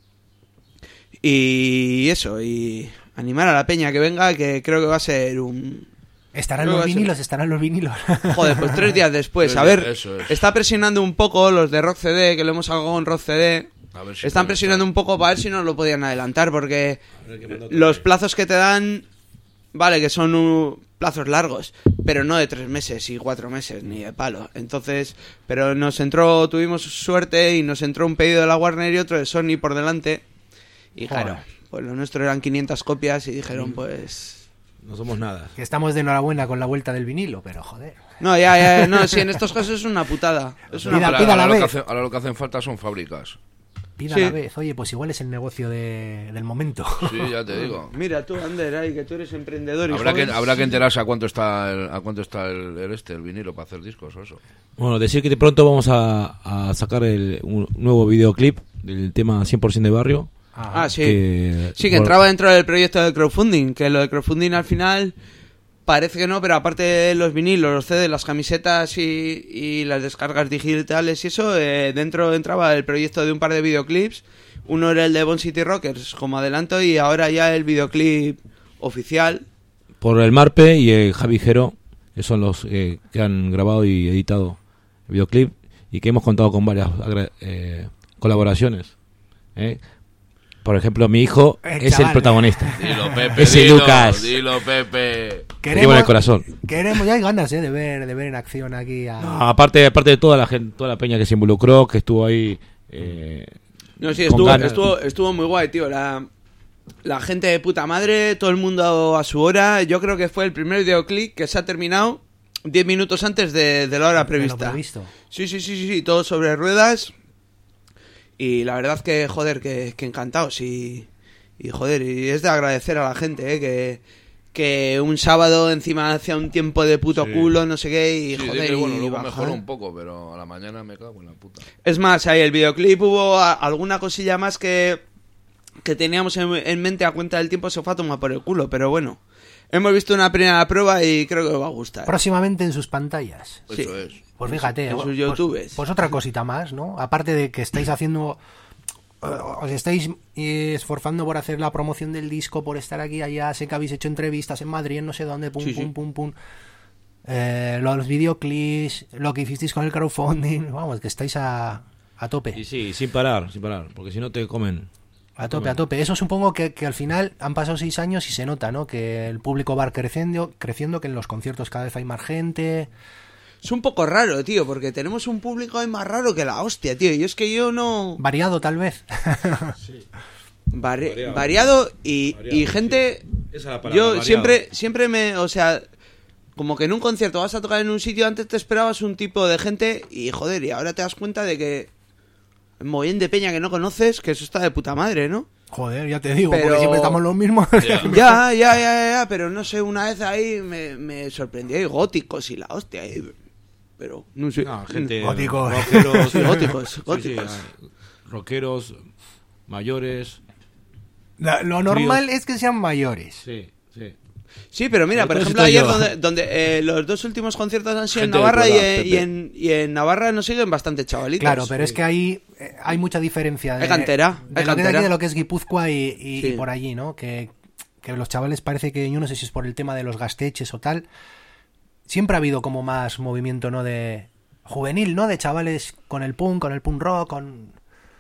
Y eso, y animar a la peña que venga, que creo que va a ser un... Estarán los vinilos, estarán los vinilos. Joder, pues tres días después. A ver, eso es. Está presionando un poco los de Rock C D, que lo hemos sacado con Rock C D. Si Están presionando estar. un poco para ver si nos lo podían adelantar, porque los plazos que te dan, vale, que son uh, plazos largos, pero no de tres meses y cuatro meses, ni de palo. Entonces, pero nos entró, tuvimos suerte y nos entró un pedido de la Warner y otro de Sony por delante. Y Joder. claro, pues lo nuestro eran quinientas copias y dijeron, pues... No somos nada. Que estamos de enhorabuena con la vuelta del vinilo, pero joder. No, ya, ya, no, sí, en estos casos es una putada. Es una pida, putada. Pida ahora, la lo vez. que hace, ahora lo que hacen falta son fábricas. Pida sí. la vez. Oye, pues igual es el negocio de, del momento. Sí, ya te digo. Mira tú, Ander, ahí, que tú eres emprendedor y habrá joven. que Habrá que enterarse a cuánto está el, a cuánto está el, el este, el vinilo para hacer discos o eso. Bueno, decir que de pronto vamos a, a sacar el, un nuevo videoclip del tema cien por ciento de Barrio. Ah, sí. Que, sí, que entraba dentro del proyecto de crowdfunding, que lo de crowdfunding al final... Parece que no, pero aparte de los vinilos, los C D, las camisetas y, y las descargas digitales y eso, eh, dentro entraba el proyecto de un par de videoclips. Uno era el de Bone City Rockers como adelanto y ahora ya el videoclip oficial. Por el Marpe y el Javi Jero, que son los eh, que han grabado y editado el videoclip y que hemos contado con varias eh, colaboraciones. ¿eh? Por ejemplo, mi hijo el es chaval. el protagonista. Dilo, Pepe. Ese dilo, Lucas. Dilo, Pepe. Queremos, en el corazón. Queremos, ya hay ganas eh, de ver de ver en acción aquí a... No, aparte, aparte de toda la gente, toda la peña que se involucró, que estuvo ahí. Eh, no, sí, estuvo, estuvo, estuvo muy guay, tío. La, la gente de puta madre, todo el mundo a su hora. Yo creo que fue el primer videoclip que se ha terminado diez minutos antes de, de la hora prevista. De lo previsto. Sí, sí, sí, sí, sí, todo sobre ruedas. Y la verdad que, joder, que, que encantados. Y, y, joder, y es de agradecer a la gente, ¿eh? Que, que un sábado encima hacía un tiempo de puto sí. culo, no sé qué, y sí, joder, que, bueno, y luego bajar. mejoró un poco, pero a la mañana me cago en la puta. Es más, ahí el videoclip hubo a, alguna cosilla más que, que teníamos en, en mente a cuenta del tiempo, se fue a tomar por el culo, pero bueno. Hemos visto una primera prueba y creo que os va a gustar. Próximamente en sus pantallas. Sí. Eso es. Pues fíjate, en sus pues, YouTubes. pues otra cosita más, ¿no? Aparte de que estáis haciendo, os estáis esforzando por hacer la promoción del disco, por estar aquí, allá, sé que habéis hecho entrevistas en Madrid, en no sé dónde, pum, sí, pum, sí. pum, pum. Eh, los videoclips, lo que hicisteis con el crowdfunding, vamos, que estáis a, a tope. Y sí, sin parar, sin parar, porque si no te comen. A tope, a tope. Eso supongo que, que al final han pasado seis años y se nota, ¿no? Que el público va creciendo, creciendo, que en los conciertos cada vez hay más gente. Es un poco raro, tío, porque tenemos un público ahí más raro que la hostia, tío. Y es que yo no... Variado, tal vez. Sí. Vari... Variado. variado y, Variado, y gente... sí. Esa es la palabra, yo variado. siempre siempre me... O sea, como que en un concierto vas a tocar en un sitio, antes te esperabas un tipo de gente y, joder, y ahora te das cuenta de que... Mogollón de peña que no conoces, que eso está de puta madre, ¿no? Joder, ya te digo, Pero- porque siempre estamos los mismos. Ya, ya, ya, ya, ya, pero no sé, una vez ahí me, me sorprendió, y góticos y la hostia, y- pero no sé. No, gente. Góticos. Rockeros. Sí, góticos, Sí, sí, góticos. ah, rockeros, mayores. La- Lo normal es que sean mayores. Sí, sí. Sí, pero mira, por Entonces ejemplo, estoy ayer yo. donde, donde eh, los dos últimos conciertos han sido en Gente de Navarra tu y, edad, en, Pepe. y, en, y en Navarra nos siguen bastante chavalitos. Claro, pero es que ahí eh, hay mucha diferencia. De, Hay cantera, de hay lo que es cantera. aquí, de lo que es Guipúzcoa y, y- Sí. y por allí, ¿no? Que, que los chavales parece que, yo no sé si es por el tema de los gasteches o tal, siempre ha habido como más movimiento, ¿no? De juvenil, ¿no? De chavales con el punk, con el punk rock, con...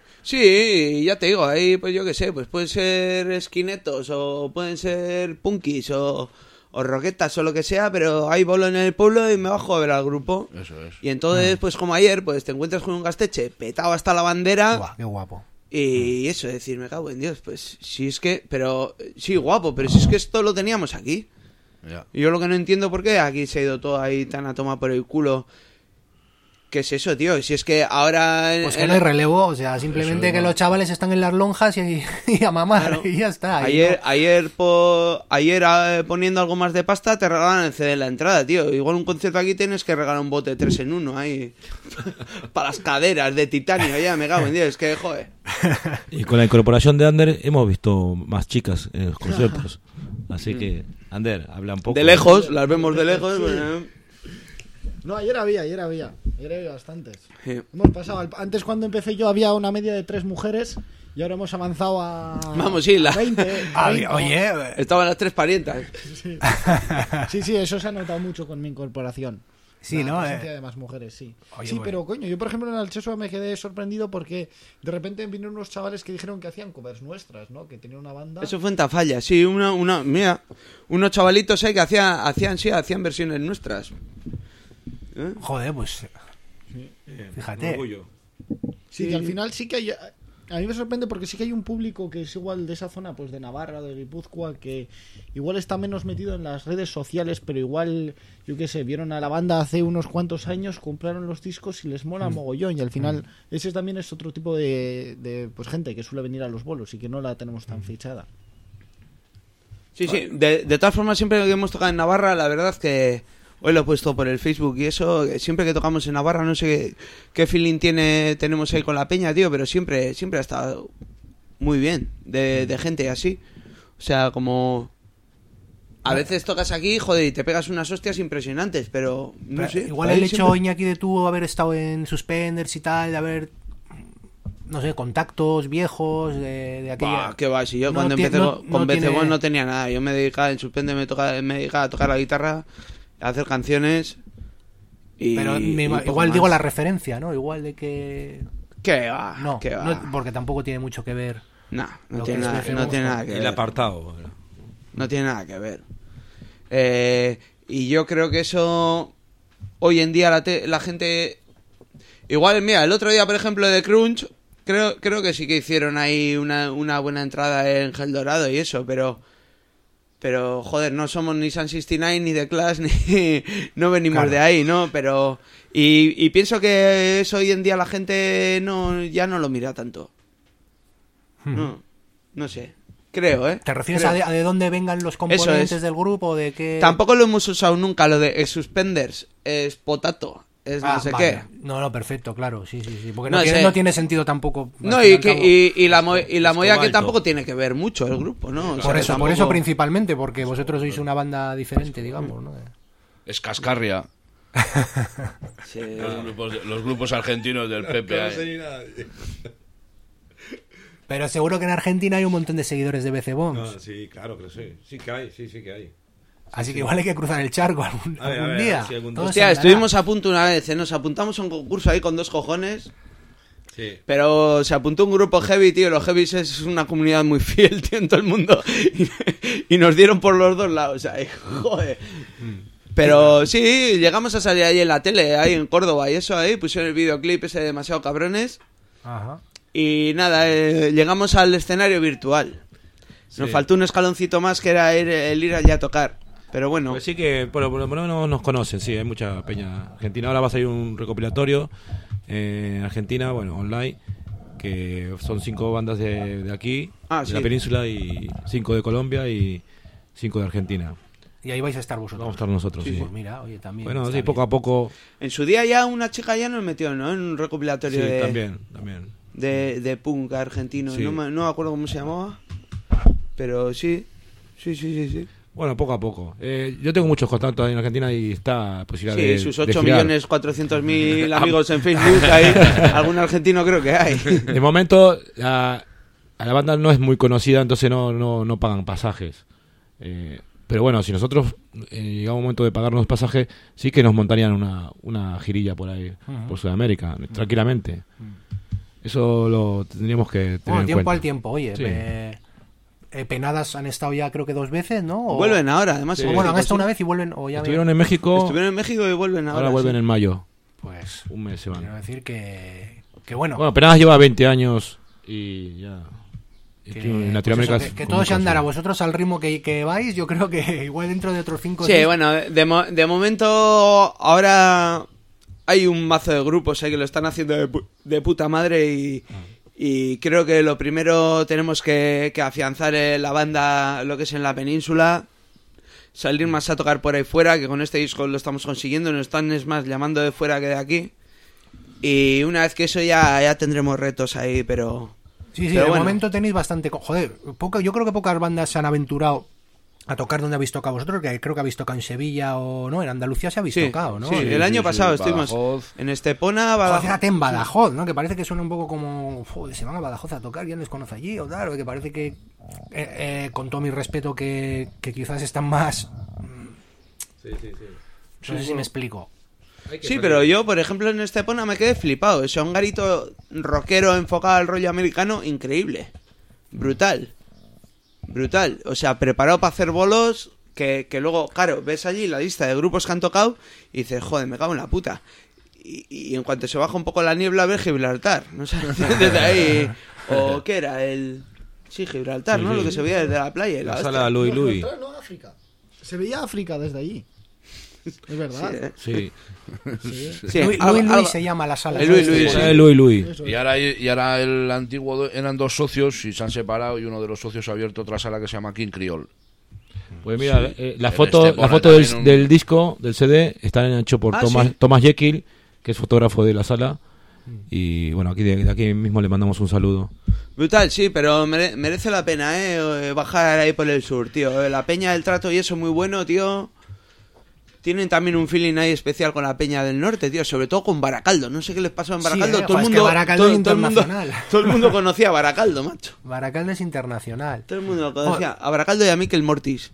Sí, ya te digo, ahí pues yo qué sé, pues pueden ser esquinetos o pueden ser punkis o, o roquetas o lo que sea, pero hay bolo en el pueblo y me bajo a ver al grupo. Eso es. Y entonces, pues como ayer, pues te encuentras con un gasteche petado hasta la bandera Buah, qué guapo. Y eso, decir, me cago en Dios, pues si es que, pero, sí, guapo, pero si es que esto lo teníamos aquí. Ya. Y yo lo que no entiendo por qué aquí se ha ido todo ahí tan a tomar por el culo. ¿Qué es eso, tío? Si es que ahora... Pues que no hay relevo, o sea, simplemente que los chavales están en las lonjas y, y a mamar, Claro. y ya está. y Ayer, no- ayer, po- ayer eh, poniendo algo más de pasta te regalan el C D en la entrada, tío. Igual un concierto aquí tienes que regalar un bote tres en uno ahí. Para las caderas de titanio, ya me cago en Dios, es que joder. Y con la incorporación de Ander hemos visto más chicas en los conciertos. Así que, Ander, habla un poco. De lejos, las vemos de lejos. Bueno, No, ayer había, ayer había. Ayer había bastantes. sí. Hemos pasado. al- Antes, cuando empecé yo, había una media de tres mujeres. Y ahora hemos avanzado a. Vamos, sí, la- a veinte. Ah, veinte. oye, Estaban las tres parientas. Sí. Sí, sí, eso se ha notado mucho con mi incorporación. sí, La ¿no? presencia Eh, de más mujeres, sí. Oye, sí, bueno. pero coño, yo por ejemplo en el Chesua me quedé sorprendido porque de repente vinieron unos chavales que dijeron que hacían covers nuestras, ¿no? Que tenían una banda. Eso fue en Tafalla, sí, una, una, mira, unos chavalitos ahí que hacían, hacían, sí, hacían versiones nuestras. ¿Eh? Joder, pues... Fíjate. Un orgullo. Sí, que al final sí que hay. A mí me sorprende porque sí que hay un público que es igual de esa zona, pues de Navarra, de Guipúzcoa, que igual está menos metido en las redes sociales, pero igual, yo qué sé, vieron a la banda hace unos cuantos años, compraron los discos y les mola mogollón. Y al final, ese también es otro tipo de, de pues gente que suele venir a los bolos y que no la tenemos tan fichada. Sí, sí, de, de todas formas, siempre que hemos tocado en Navarra, la verdad que hoy lo he puesto por el Facebook y eso, que siempre que tocamos en Navarra, no sé qué, qué feeling tiene tenemos ahí con la peña, tío, pero siempre siempre ha estado muy bien, de, de gente así. O sea, como... A veces tocas aquí, joder, y te pegas unas hostias impresionantes, pero no Pero sé. igual ahí el hecho, siempre- Iñaki, de tú haber estado en Suspenders y tal, de haber, no sé, contactos viejos de, de aquella... Bah, qué va, si yo No cuando tie- empecé no- con no Becebón tiene- no tenía nada. Yo me dedicaba, en Suspende me, toca, me dedicaba a tocar la guitarra, a hacer canciones y... Pero me y ima- poco igual más. digo la referencia, ¿no? Igual de que... ¿Qué va? No, ¿Qué va? no, porque tampoco tiene mucho que ver. No, no lo tiene que es nada, Becebón no tiene con- nada que El ver. apartado. bueno. No tiene nada que ver. Eh, y yo creo que eso... Hoy en día la, te- la gente... Igual, mira, el otro día, por ejemplo, de Crunch, creo creo que sí que hicieron ahí una, una buena entrada en Gel Dorado y eso, pero... Pero, joder, no somos ni Sun sesenta y nueve, ni The Clash, ni... No venimos Claro. de ahí, ¿no? Pero... Y, y pienso que eso hoy en día la gente no ya no lo mira tanto. No, no sé. Creo, ¿eh? ¿Te refieres Creo. a de, a de dónde vengan los componentes del grupo? De que... Tampoco lo hemos usado nunca, lo de Suspenders. Es potato, es Ah, no sé vale. qué. No, no, perfecto, claro, sí, sí, sí. Porque No no, tiene, sé. no tiene sentido tampoco. al No, fin y, al que, cabo. y, y la, mo- y la movida que cobalto. tampoco tiene que ver mucho el grupo, ¿no? O sea, Por que eso, por tampoco- eso principalmente, porque vosotros sois una banda diferente, digamos, ¿no? Es cascarria. Sí. Los grupos, los grupos argentinos del P P A. Pero seguro que en Argentina hay un montón de seguidores de B C Bombs. No, sí, claro que sí. Sí que hay, sí, sí que hay. Así que igual hay que cruzar el charco algún, A ver, algún a ver, día. a ver si algún Todo día. se Hostia, andará. estuvimos a punto una vez, ¿eh? Nos apuntamos a un concurso ahí con dos cojones. Sí. Pero se apuntó un grupo heavy, tío. Los heavies es una comunidad muy fiel, tío, en todo el mundo. Y, y nos dieron por los dos lados. Ahí, joder. Pero sí, llegamos a salir ahí en la tele, ahí en Córdoba y eso ahí. Pusieron el videoclip ese de Demasiado Cabrones. Ajá. Y nada, eh, llegamos al escenario virtual. Nos Sí. faltó un escaloncito más que era ir- el ir allá a tocar. Pero bueno, Pues sí que por, por lo menos nos conocen, sí, hay mucha peña argentina. Ahora va a salir un recopilatorio eh, en Argentina, bueno, online, que son cinco bandas de, de aquí, Ah, de sí. la península, y cinco de Colombia y cinco de Argentina. Y ahí vais a estar vosotros. Vamos a estar nosotros, sí. Pues mira, oye, también. Bueno, está sí, poco bien. a poco. en su día ya una chica ya nos metió, ¿no? En un Sí, recopilatorio de, también, también. de, de punk argentino. Sí. No, me, no me acuerdo cómo se llamaba. Pero sí, sí, sí, sí. sí. Bueno, poco a poco. Eh, yo tengo muchos contactos ahí en Argentina y está posibilidad Sí, de. sus de ocho girar. millones cuatrocientos mil amigos en Facebook, ahí, algún argentino creo que hay. De momento, a, a la banda no es muy conocida, entonces no, no, no pagan pasajes. Eh, pero bueno, si nosotros eh, llegamos un momento de pagarnos pasajes, sí que nos montarían una, una girilla por ahí, Ujú. por Sudamérica, tranquilamente. Eso lo tendríamos que tener Bueno, en tiempo cuenta. al tiempo, oye. Sí. eh, eh, Penadas han estado ya creo que dos veces, ¿no? O- Vuelven ahora, además. Sí. o en bueno, han México, estado sí. una vez y vuelven. O ya Estuvieron en México, Estuvieron en México y vuelven ahora. ahora vuelven sí. en mayo. Pues Un mes se quiero van. decir que, que bueno. Bueno, Penadas lleva veinte años y ya. Y Que, aquí en pues Latinoamérica eso, es que, que como todo se casi- andará vosotros al ritmo que, que vais, yo creo que igual dentro de otros cinco Sí, bueno, de, de mo- de momento ahora hay un mazo de grupos ahí que lo están haciendo de, pu- de puta madre y, y creo que lo primero tenemos que, que afianzar eh, la banda, lo que es en la península, salir más a tocar por ahí fuera, que con este disco lo estamos consiguiendo, nos están es más llamando de fuera que de aquí. Y una vez que eso ya, ya tendremos retos ahí, pero... Sí, sí, pero de bueno. momento tenéis bastante... co- Joder, poco, yo creo que pocas bandas se han aventurado a tocar donde habéis tocado vosotros, que creo que habéis tocado en Sevilla o no, en Andalucía se habéis Sí, tocado, ¿no? sí, Y- el año sí, pasado sí, estuvimos Badajoz. en Estepona, Joder, Badajoz. fíjate, en Badajoz, ¿no? Que parece que suena un poco como... Joder, se van a Badajoz a tocar, ¿quién les conoce allí? O tal, o que parece que... eh, eh, con todo mi respeto, que, que quizás están más... Sí, sí, sí. No sé si me explico. Sí, pero yo, por ejemplo, en Estepona me quedé flipado. O sea, un garito rockero enfocado al rollo americano, increíble. Brutal. Brutal. O sea, preparado para hacer bolos, que, que luego, claro, ves allí la lista de grupos que han tocado y dices, joder, me cago en la puta. Y, y en cuanto se baja un poco la niebla, ves Gibraltar. No sé, desde ahí... O, ¿qué era? El... Sí, Gibraltar, Sí, ¿no? sí. Lo que se veía desde la playa. y La la sala hostia. Louis Louis. No, no, África. Se veía África desde allí. Es verdad. Sí, ¿eh? Sí. Sí. Sí, Luis, algo- Luis, Luis algo- se llama la sala. El ¿no? Luis Luis, Este, sí. Eh, Louis Louis. Eso Y es. ahora, y ahora el antiguo do- eran dos socios y se han separado y uno de los socios ha abierto otra sala que se llama King Creole. Pues mira, Sí. eh, la En foto, Estepona la foto del, también un- del disco, del C D, está hecho por Ah, Thomas, ¿sí? Thomas Jekyll, que es fotógrafo de la sala. Y bueno, aquí de, de aquí mismo le mandamos un saludo. Brutal, sí, pero mere- merece la pena, ¿eh? Bajar ahí por el sur, tío. La peña del trato y eso muy bueno, tío. Tienen también un feeling ahí especial con la peña del norte, tío. Sobre todo con Baracaldo. No sé qué les pasó en Sí, Baracaldo. eh, todo, el joder, es que mundo, Baracaldo todo, es todo el mundo, internacional. todo el mundo conocía a Baracaldo, macho. Baracaldo es internacional. Todo el mundo lo conocía. A Baracaldo y a Mikel Mortis.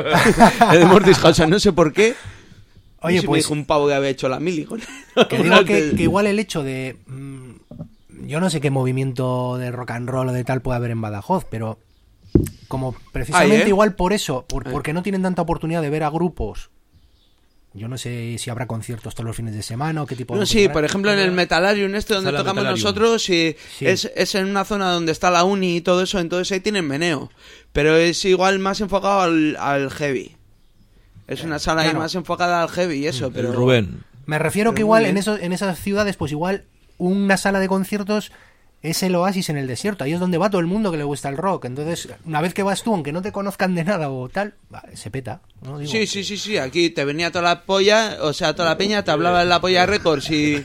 El de Mortis House, no sé por qué. Oye, No sé si me pues dijo un pavo que había hecho la mili con que digo que, que igual el hecho de... mm, yo no sé qué movimiento de rock and roll o de tal puede haber en Badajoz, pero como precisamente Hay, ¿eh? igual por eso, por- Hay. porque no tienen tanta oportunidad de ver a grupos. Yo no sé si habrá conciertos todos los fines de semana o qué tipo de... No, grupos sí, habrá. por ejemplo en el Metalarium este donde Sala tocamos Metalarium. nosotros y Sí. es, es en una zona donde está la uni y todo eso, entonces ahí tienen meneo. Pero es igual más enfocado al, al heavy. Es una sala ahí Claro. más enfocada al heavy y eso, pero... El Rubén. Me refiero Pero que muy igual bien. en, eso, en esas ciudades, pues igual una sala de conciertos es el oasis en el desierto. Ahí es donde va todo el mundo que le gusta el rock. Entonces, una vez que vas tú, aunque no te conozcan de nada o tal, va, se peta, ¿no? Digo, Sí, sí, sí, sí, aquí te venía toda la polla, o sea, toda la peña, te hablaba de la polla Records y...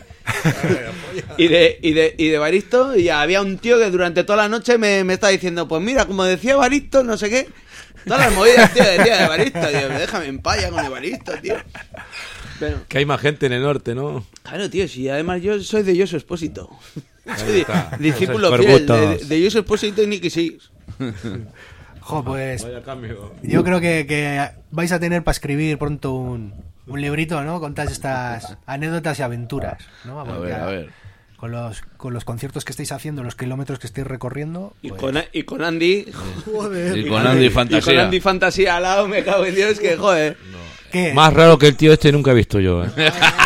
y de, y de, y de Baristo, y había un tío que durante toda la noche me, me estaba diciendo, pues mira, como decía Baristo, no sé qué, todas las movidas, tío, decía de Baristo, tío, déjame en paya con el Baristo, tío. Pero, Que hay más gente en el norte, ¿no? claro, tío, si además yo soy de Josu Espósito. Soy está. di- discípulo Esos fiel de, perbutos. de Josu Espósito y Nicky Six. Jo, pues Vaya cambio. yo creo que, que vais a tener para escribir pronto un, un librito, ¿no? Con todas estas anécdotas y aventuras, ¿no? A Porque ver, a ver. Con los, con los conciertos que estáis haciendo, los kilómetros que estáis recorriendo. Y, pues, con, y con Andy... Joder. Y con Andy Y con Fantasía. Andy Fantasía al lado, me cago en Dios, que joder. ¿qué? Más raro que el tío este nunca he visto yo, ¿eh?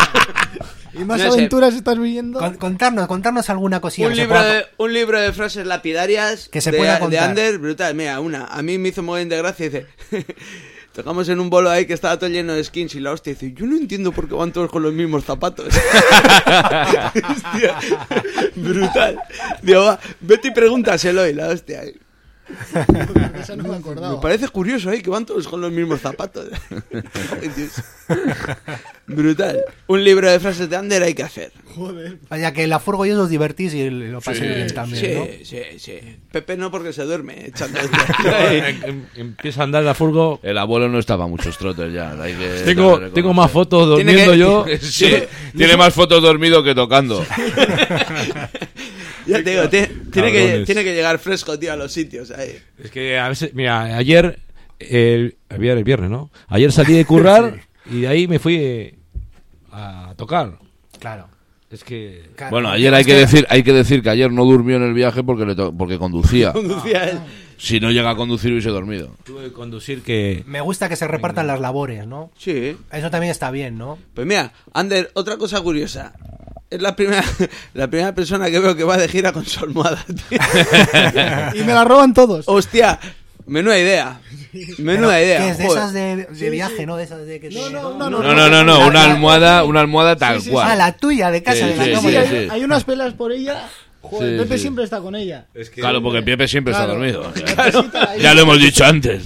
¿Y más No sé. aventuras estás viviendo? Con- contarnos, contarnos alguna cosilla. Un que se libro, pueda- de, un libro de frases lapidarias Que se de, pueda de contar. Ander, brutal. Mira, una. A mí me hizo muy bien de gracia. Dice: tocamos en un bolo ahí que estaba todo lleno de skins y la hostia dice: yo no entiendo por qué van todos con los mismos zapatos. Hostia, brutal. Digo, va, vete y pregúntaselo y la hostia. Esa no me Me acordaba. parece curioso, ¿eh? Que van todos con los mismos zapatos. Ay, Dios. Brutal. Un libro de frases de Ander hay que hacer. Joder. Vaya, que la furgo y os divertís y lo paséis Sí, bien también, Sí, ¿no? sí, sí. Pepe no porque se duerme echando Em- em- Empieza a andar la furgo. El abuelo no estaba muchos trotes ya. Hay que Tengo, reconocer. tengo más fotos Tiene durmiendo que- yo. Sí, tiene más fotos dormido que tocando. Ya te digo, tiene, tiene que, Cabrones. tiene que llegar fresco, tío, a los sitios. Ahí. Es que a veces, mira, ayer, el, ayer el viernes, ¿no? Ayer salí de currar y de ahí me fui eh, a tocar. Claro. Es que... Claro. Bueno, ayer hay que decir, hay que decir que ayer no durmió en el viaje porque le to- porque conducía. Conducía él. Si no llega a conducir hubiese dormido. Tuve que conducir que... Me gusta que se repartan las labores, ¿no? Sí. Eso también está bien, ¿no? Pues mira, Ander, otra cosa curiosa. Es la primera, la primera persona que veo que va de gira con su almohada, tío. Y me la roban todos. Hostia, menuda idea. Menuda Pero, idea. que es de joder. esas de, de viaje, ¿no? De esas de que No, te- no, no, No, no, no, no, una almohada, una almohada tal Sí, sí, cual. Ah, la tuya, de casa, Sí, de la sí, cama. Sí, sí, hay, sí. hay unas pelas por ella. Joder, Sí, Pepe sí. siempre está con ella. Es que Claro, porque Pepe siempre está Claro. dormido. Necesita la- Ya lo hemos dicho antes.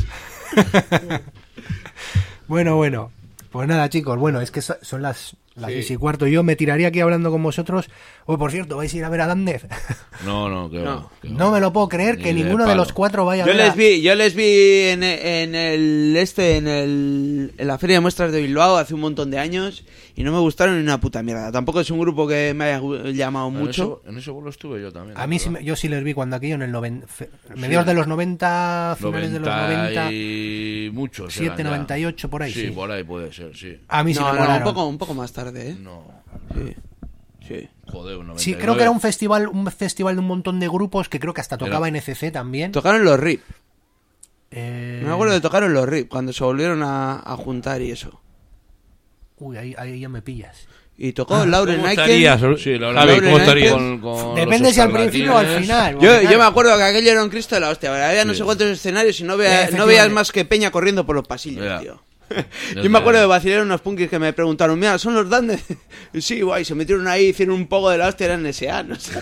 Bueno, bueno. Pues nada, chicos, bueno, es que so- son las las seis y cuarto. Yo me tiraría aquí hablando con vosotros. Oh, por cierto, ¿vais a ir a ver a Danez? No, no, que No. va, que va. No me lo puedo creer Ni que de ninguno de palo. los cuatro vaya a Yo ver a- les vi, yo les vi en, en el este, en el en la Feria de Muestras de Bilbao hace un montón de años y no me gustaron ni una puta mierda. Tampoco es un grupo que me haya gu- llamado En mucho. eso- En ese vuelo estuve yo también. A mí sí, ¿verdad? me- yo sí les vi cuando aquello en el noven- fe- mediados de los noventa, finales de los noventa, y muchos. siete, eran ya. noventa y ocho, por ahí, sí. por ahí puede ser, sí. A mí sí no, me no, un molaron. poco, un poco más tarde, ¿eh? No, Sí. Sí. joder, un noventa y nueve. Sí, creo que era un festival, un festival de un montón de grupos que creo que hasta tocaba N C C también. Tocaron los R I P. Eh, Me acuerdo de tocar los R I P cuando se volvieron a, a juntar y eso. Uy, ahí, ahí ya me pillas. Y tocó Lauren ¿Cómo Aiken. estarías? Sí, la Javi, verdad, ¿cómo estarías? con- con Depende los si al principio o al escarlatines. final. Yo, porque, yo claro, me acuerdo que aquello era un Cristo de la hostia. ¿verdad? Había no Sí. sé cuántos escenarios y no, vea- Efectivamente. no veías más que peña corriendo por los pasillos, Ya. tío. Desde- Yo me acuerdo de vacilar unos punkis que me preguntaron, mira, ¿son los Dandes? Y sí, guay, se metieron ahí, hicieron un poco de la hostia, eran S A, no sé.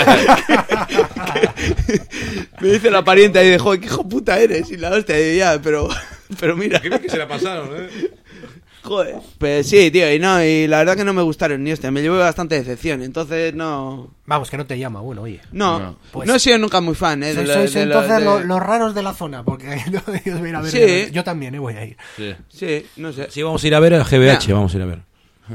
Me dice la pariente ahí de, joder, qué hijo puta eres. Y la hostia, y ya, pero, pero mira, Creo que se la pasaron, ¿eh? joder. Pues sí, tío, y no, y la verdad que no me gustaron ni hostia, me llevé bastante decepción, entonces no... Vamos, que no te llama, bueno, oye. No, No. no, Pues- he sido nunca muy fan, ¿eh? de Sois, la- sois de la- entonces de- lo- los raros de la zona, porque yo voy a ir a ver. Sí. Yo también, eh, voy a ir. Sí. Sí, no sé. Sí, vamos a ir a ver a G B H, Mira. vamos a ir a ver.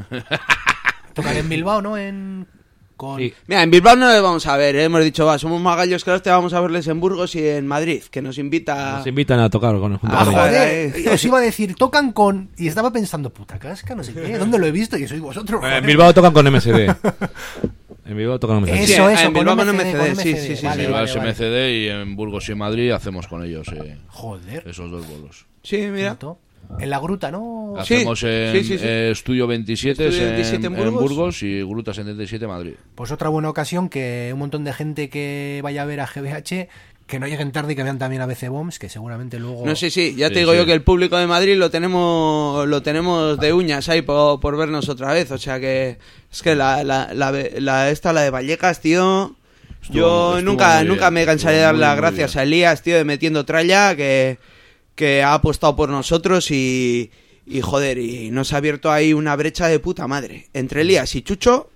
Tocar en Bilbao, ¿no? En... Con... Sí. Mira, en Bilbao no le vamos a ver, ¿eh? Hemos dicho, va, somos más gallos que los te vamos a verles en Burgos y en Madrid, que nos invita... Nos invitan a tocar con, junto Ah, con joder. ellos. Joder, os iba a decir, tocan con... Y estaba pensando, puta casca, no sé qué, ¿dónde lo he visto? Y sois vosotros. Eh, joder. En Bilbao tocan con M C D. En Bilbao tocan con M C D. Eso, Sí, eso, en con Bilbao con M C D, M C D, con sí, M C D. sí, sí, Vale, Sí, vale, va a vale. M C D y en Burgos y en Madrid hacemos con ellos eh, Joder. esos dos bolos. Sí, mira. En la gruta, ¿no? Sí, Hacemos en sí, sí, sí. eh, Estudio veintisiete, Estudio en, veintisiete en en Burgos. Burgos y Gruta setenta y siete Madrid. Pues otra buena ocasión que un montón de gente que vaya a ver a G B H, que no lleguen tarde y que vean también a B C Bombs, que seguramente luego... No sé, sí, ya Sí, te digo sí. yo que el público de Madrid lo tenemos lo tenemos de uñas ahí por, por vernos otra vez, o sea que es que la, la, la, la- esta, la de Vallecas, tío, Estuvo- yo estuvo nunca muy nunca bien, me cansaré de estuvo dar muy, las muy gracias bien. a Elías, tío, de metiendo tralla, que, que ha apostado por nosotros y, y joder, y nos ha abierto ahí una brecha de puta madre, entre Elías y Chucho,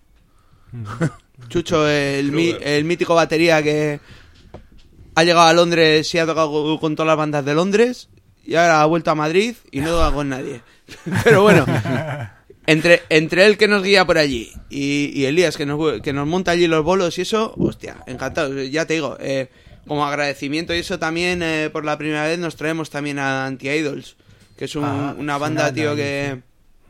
Chucho, el, mi- el mítico batería que ha llegado a Londres y ha tocado con todas las bandas de Londres y ahora ha vuelto a Madrid y no toca con nadie. Pero bueno, entre, entre él que nos guía por allí y, y Elías que nos, que nos monta allí los bolos y eso, hostia, encantado. Ya te digo, eh, como agradecimiento y eso también, eh, por la primera vez nos traemos también a Anti-Idols, que es un- Ah, una es banda, una tío, banda, que...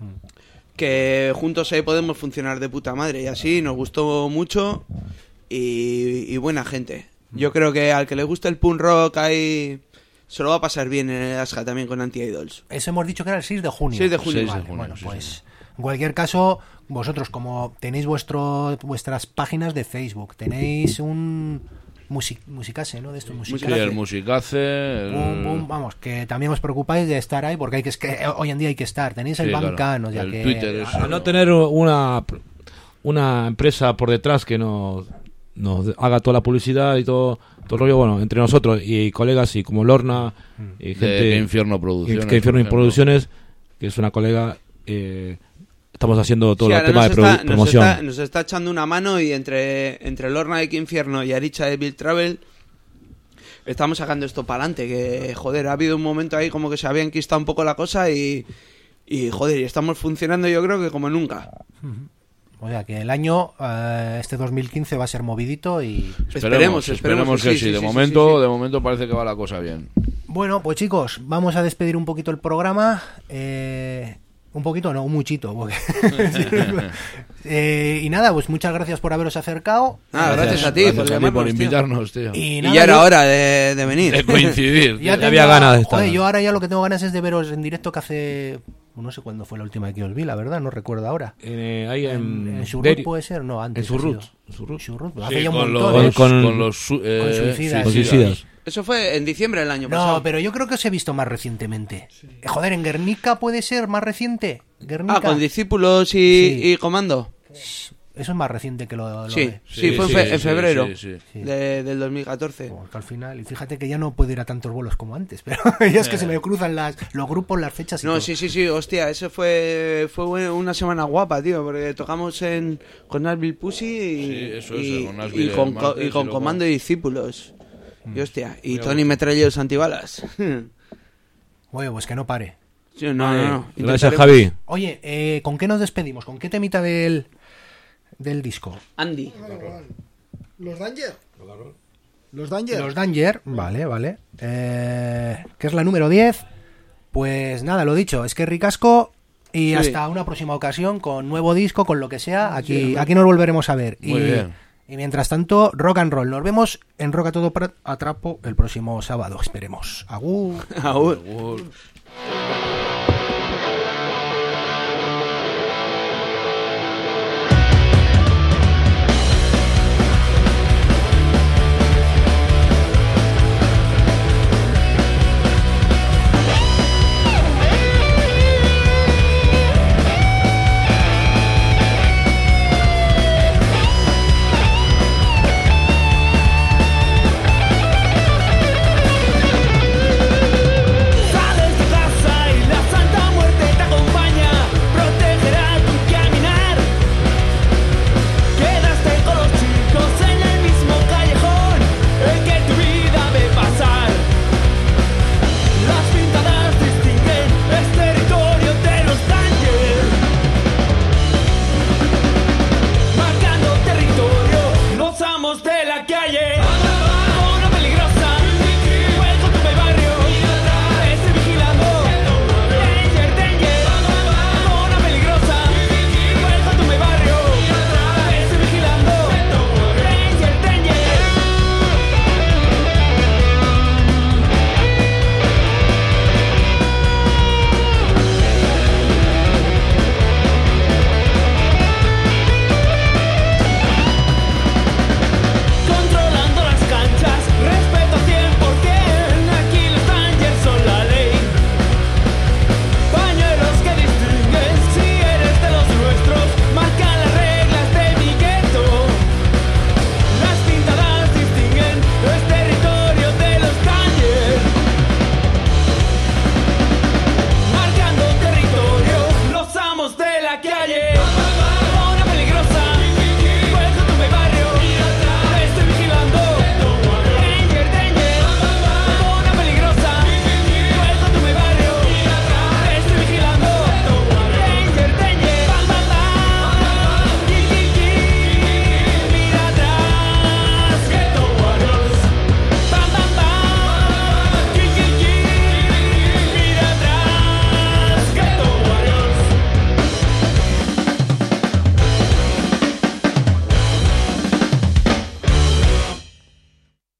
que juntos ahí podemos funcionar de puta madre y así nos gustó mucho y, y buena gente. Yo creo que al que le gusta el punk rock ahí se lo va a pasar bien en el Asja también con Anti-Idols. Eso hemos dicho que era el seis de junio. seis de junio. seis de Vale, junio, bueno, sí, pues sí. en cualquier caso, vosotros como tenéis vuestro vuestras páginas de Facebook, tenéis un music, musicase, ¿no? De estos Sí, musicase. el musicace, el... Boom, boom, vamos, que también os preocupáis de estar ahí porque hay que, es que hoy en día hay que estar. Tenéis el Sí, claro. Bandcamp, o sea El que Twitter es- Al no tener una, una empresa por detrás que nos, nos haga toda la publicidad y todo, todo el rollo, bueno, entre nosotros y colegas y como Lorna y gente... de Qué Infierno y Producciones. Qué Infierno por ejemplo. Producciones, que es una colega, eh, estamos haciendo todo Sí, el ahora tema de nos produ- está, nos promoción. está- nos está echando una mano y entre, entre Lorna de Qué Infierno y Aricha de Bill Travel estamos sacando esto para adelante, que joder, ha habido un momento ahí como que se había enquistado un poco la cosa y, y joder, y estamos funcionando yo creo que como nunca. o sea que el año eh, este dos mil quince va a ser movidito y Esperemos, esperemos que que sí, sí. sí, De sí, momento, sí, sí. de momento parece que va la cosa bien. bueno, pues chicos, vamos a despedir un poquito el programa. Eh, un poquito, no, un muchito. Porque... eh, y nada, pues muchas gracias por haberos acercado. Ah, gracias a ti Gracias por a ti llamarnos, por tío. invitarnos, tío. Y, Y nada, ya era yo- hora de, de venir. De coincidir. Ya Ya había tengo- ganas de estar. Joder, yo ahora ya lo que tengo ganas es de veros en directo, que hace No sé cuándo fue la última que os vi, la verdad, no recuerdo ahora. Eh, ahí en, ¿En, en Surrut Beri- puede ser? No, antes. En Surrut. ha sido. Surrut. Surrut, Sí, hace ya un con montón. los, ¿eh? Con- con los su- eh, con suicidas. Con suicidas. suicidas. Eso fue en diciembre del año pasado. No, pero yo creo que os he visto más recientemente. Eh, Joder, ¿en Guernica puede ser más reciente? ¿Guernica? Ah, con discípulos y, Sí. y comando. Eso es más reciente que lo, lo Sí, de... sí, fue en, fe- en sí, febrero sí, sí. Sí. de- del dos mil catorce. Porque al final, y fíjate que ya no puedo ir a tantos bolos como antes, pero ya es que se me cruzan las, los grupos, las fechas y No, todo. sí, sí, sí, hostia, eso fue fue buen- una semana guapa, tío, porque tocamos en con Nashville Pussy y, Sí, eso es, y, con Nashville y con, el co- martes y con y luego- Comando y Discípulos. Y hostia, y Tony Metrelleros Antibalas. Oye, pues que no pare. Sí, no, no, no. Gracias, Intentaremos- Javi. Oye, eh, ¿con qué nos despedimos? ¿Con qué temita del, del disco? Andy. ¿Los Danger? ¿Los Danger? Los Danger, vale, vale. Eh, que es la número diez. Pues nada, lo dicho, es que ricasco. Y Sí. hasta una próxima ocasión con nuevo disco, con lo que sea. Aquí, aquí nos volveremos a ver. Muy y, bien. y mientras tanto, rock and roll. Nos vemos en Rock a Todo Pra- a Trapo el próximo sábado, esperemos. Agur. Agur. Agur.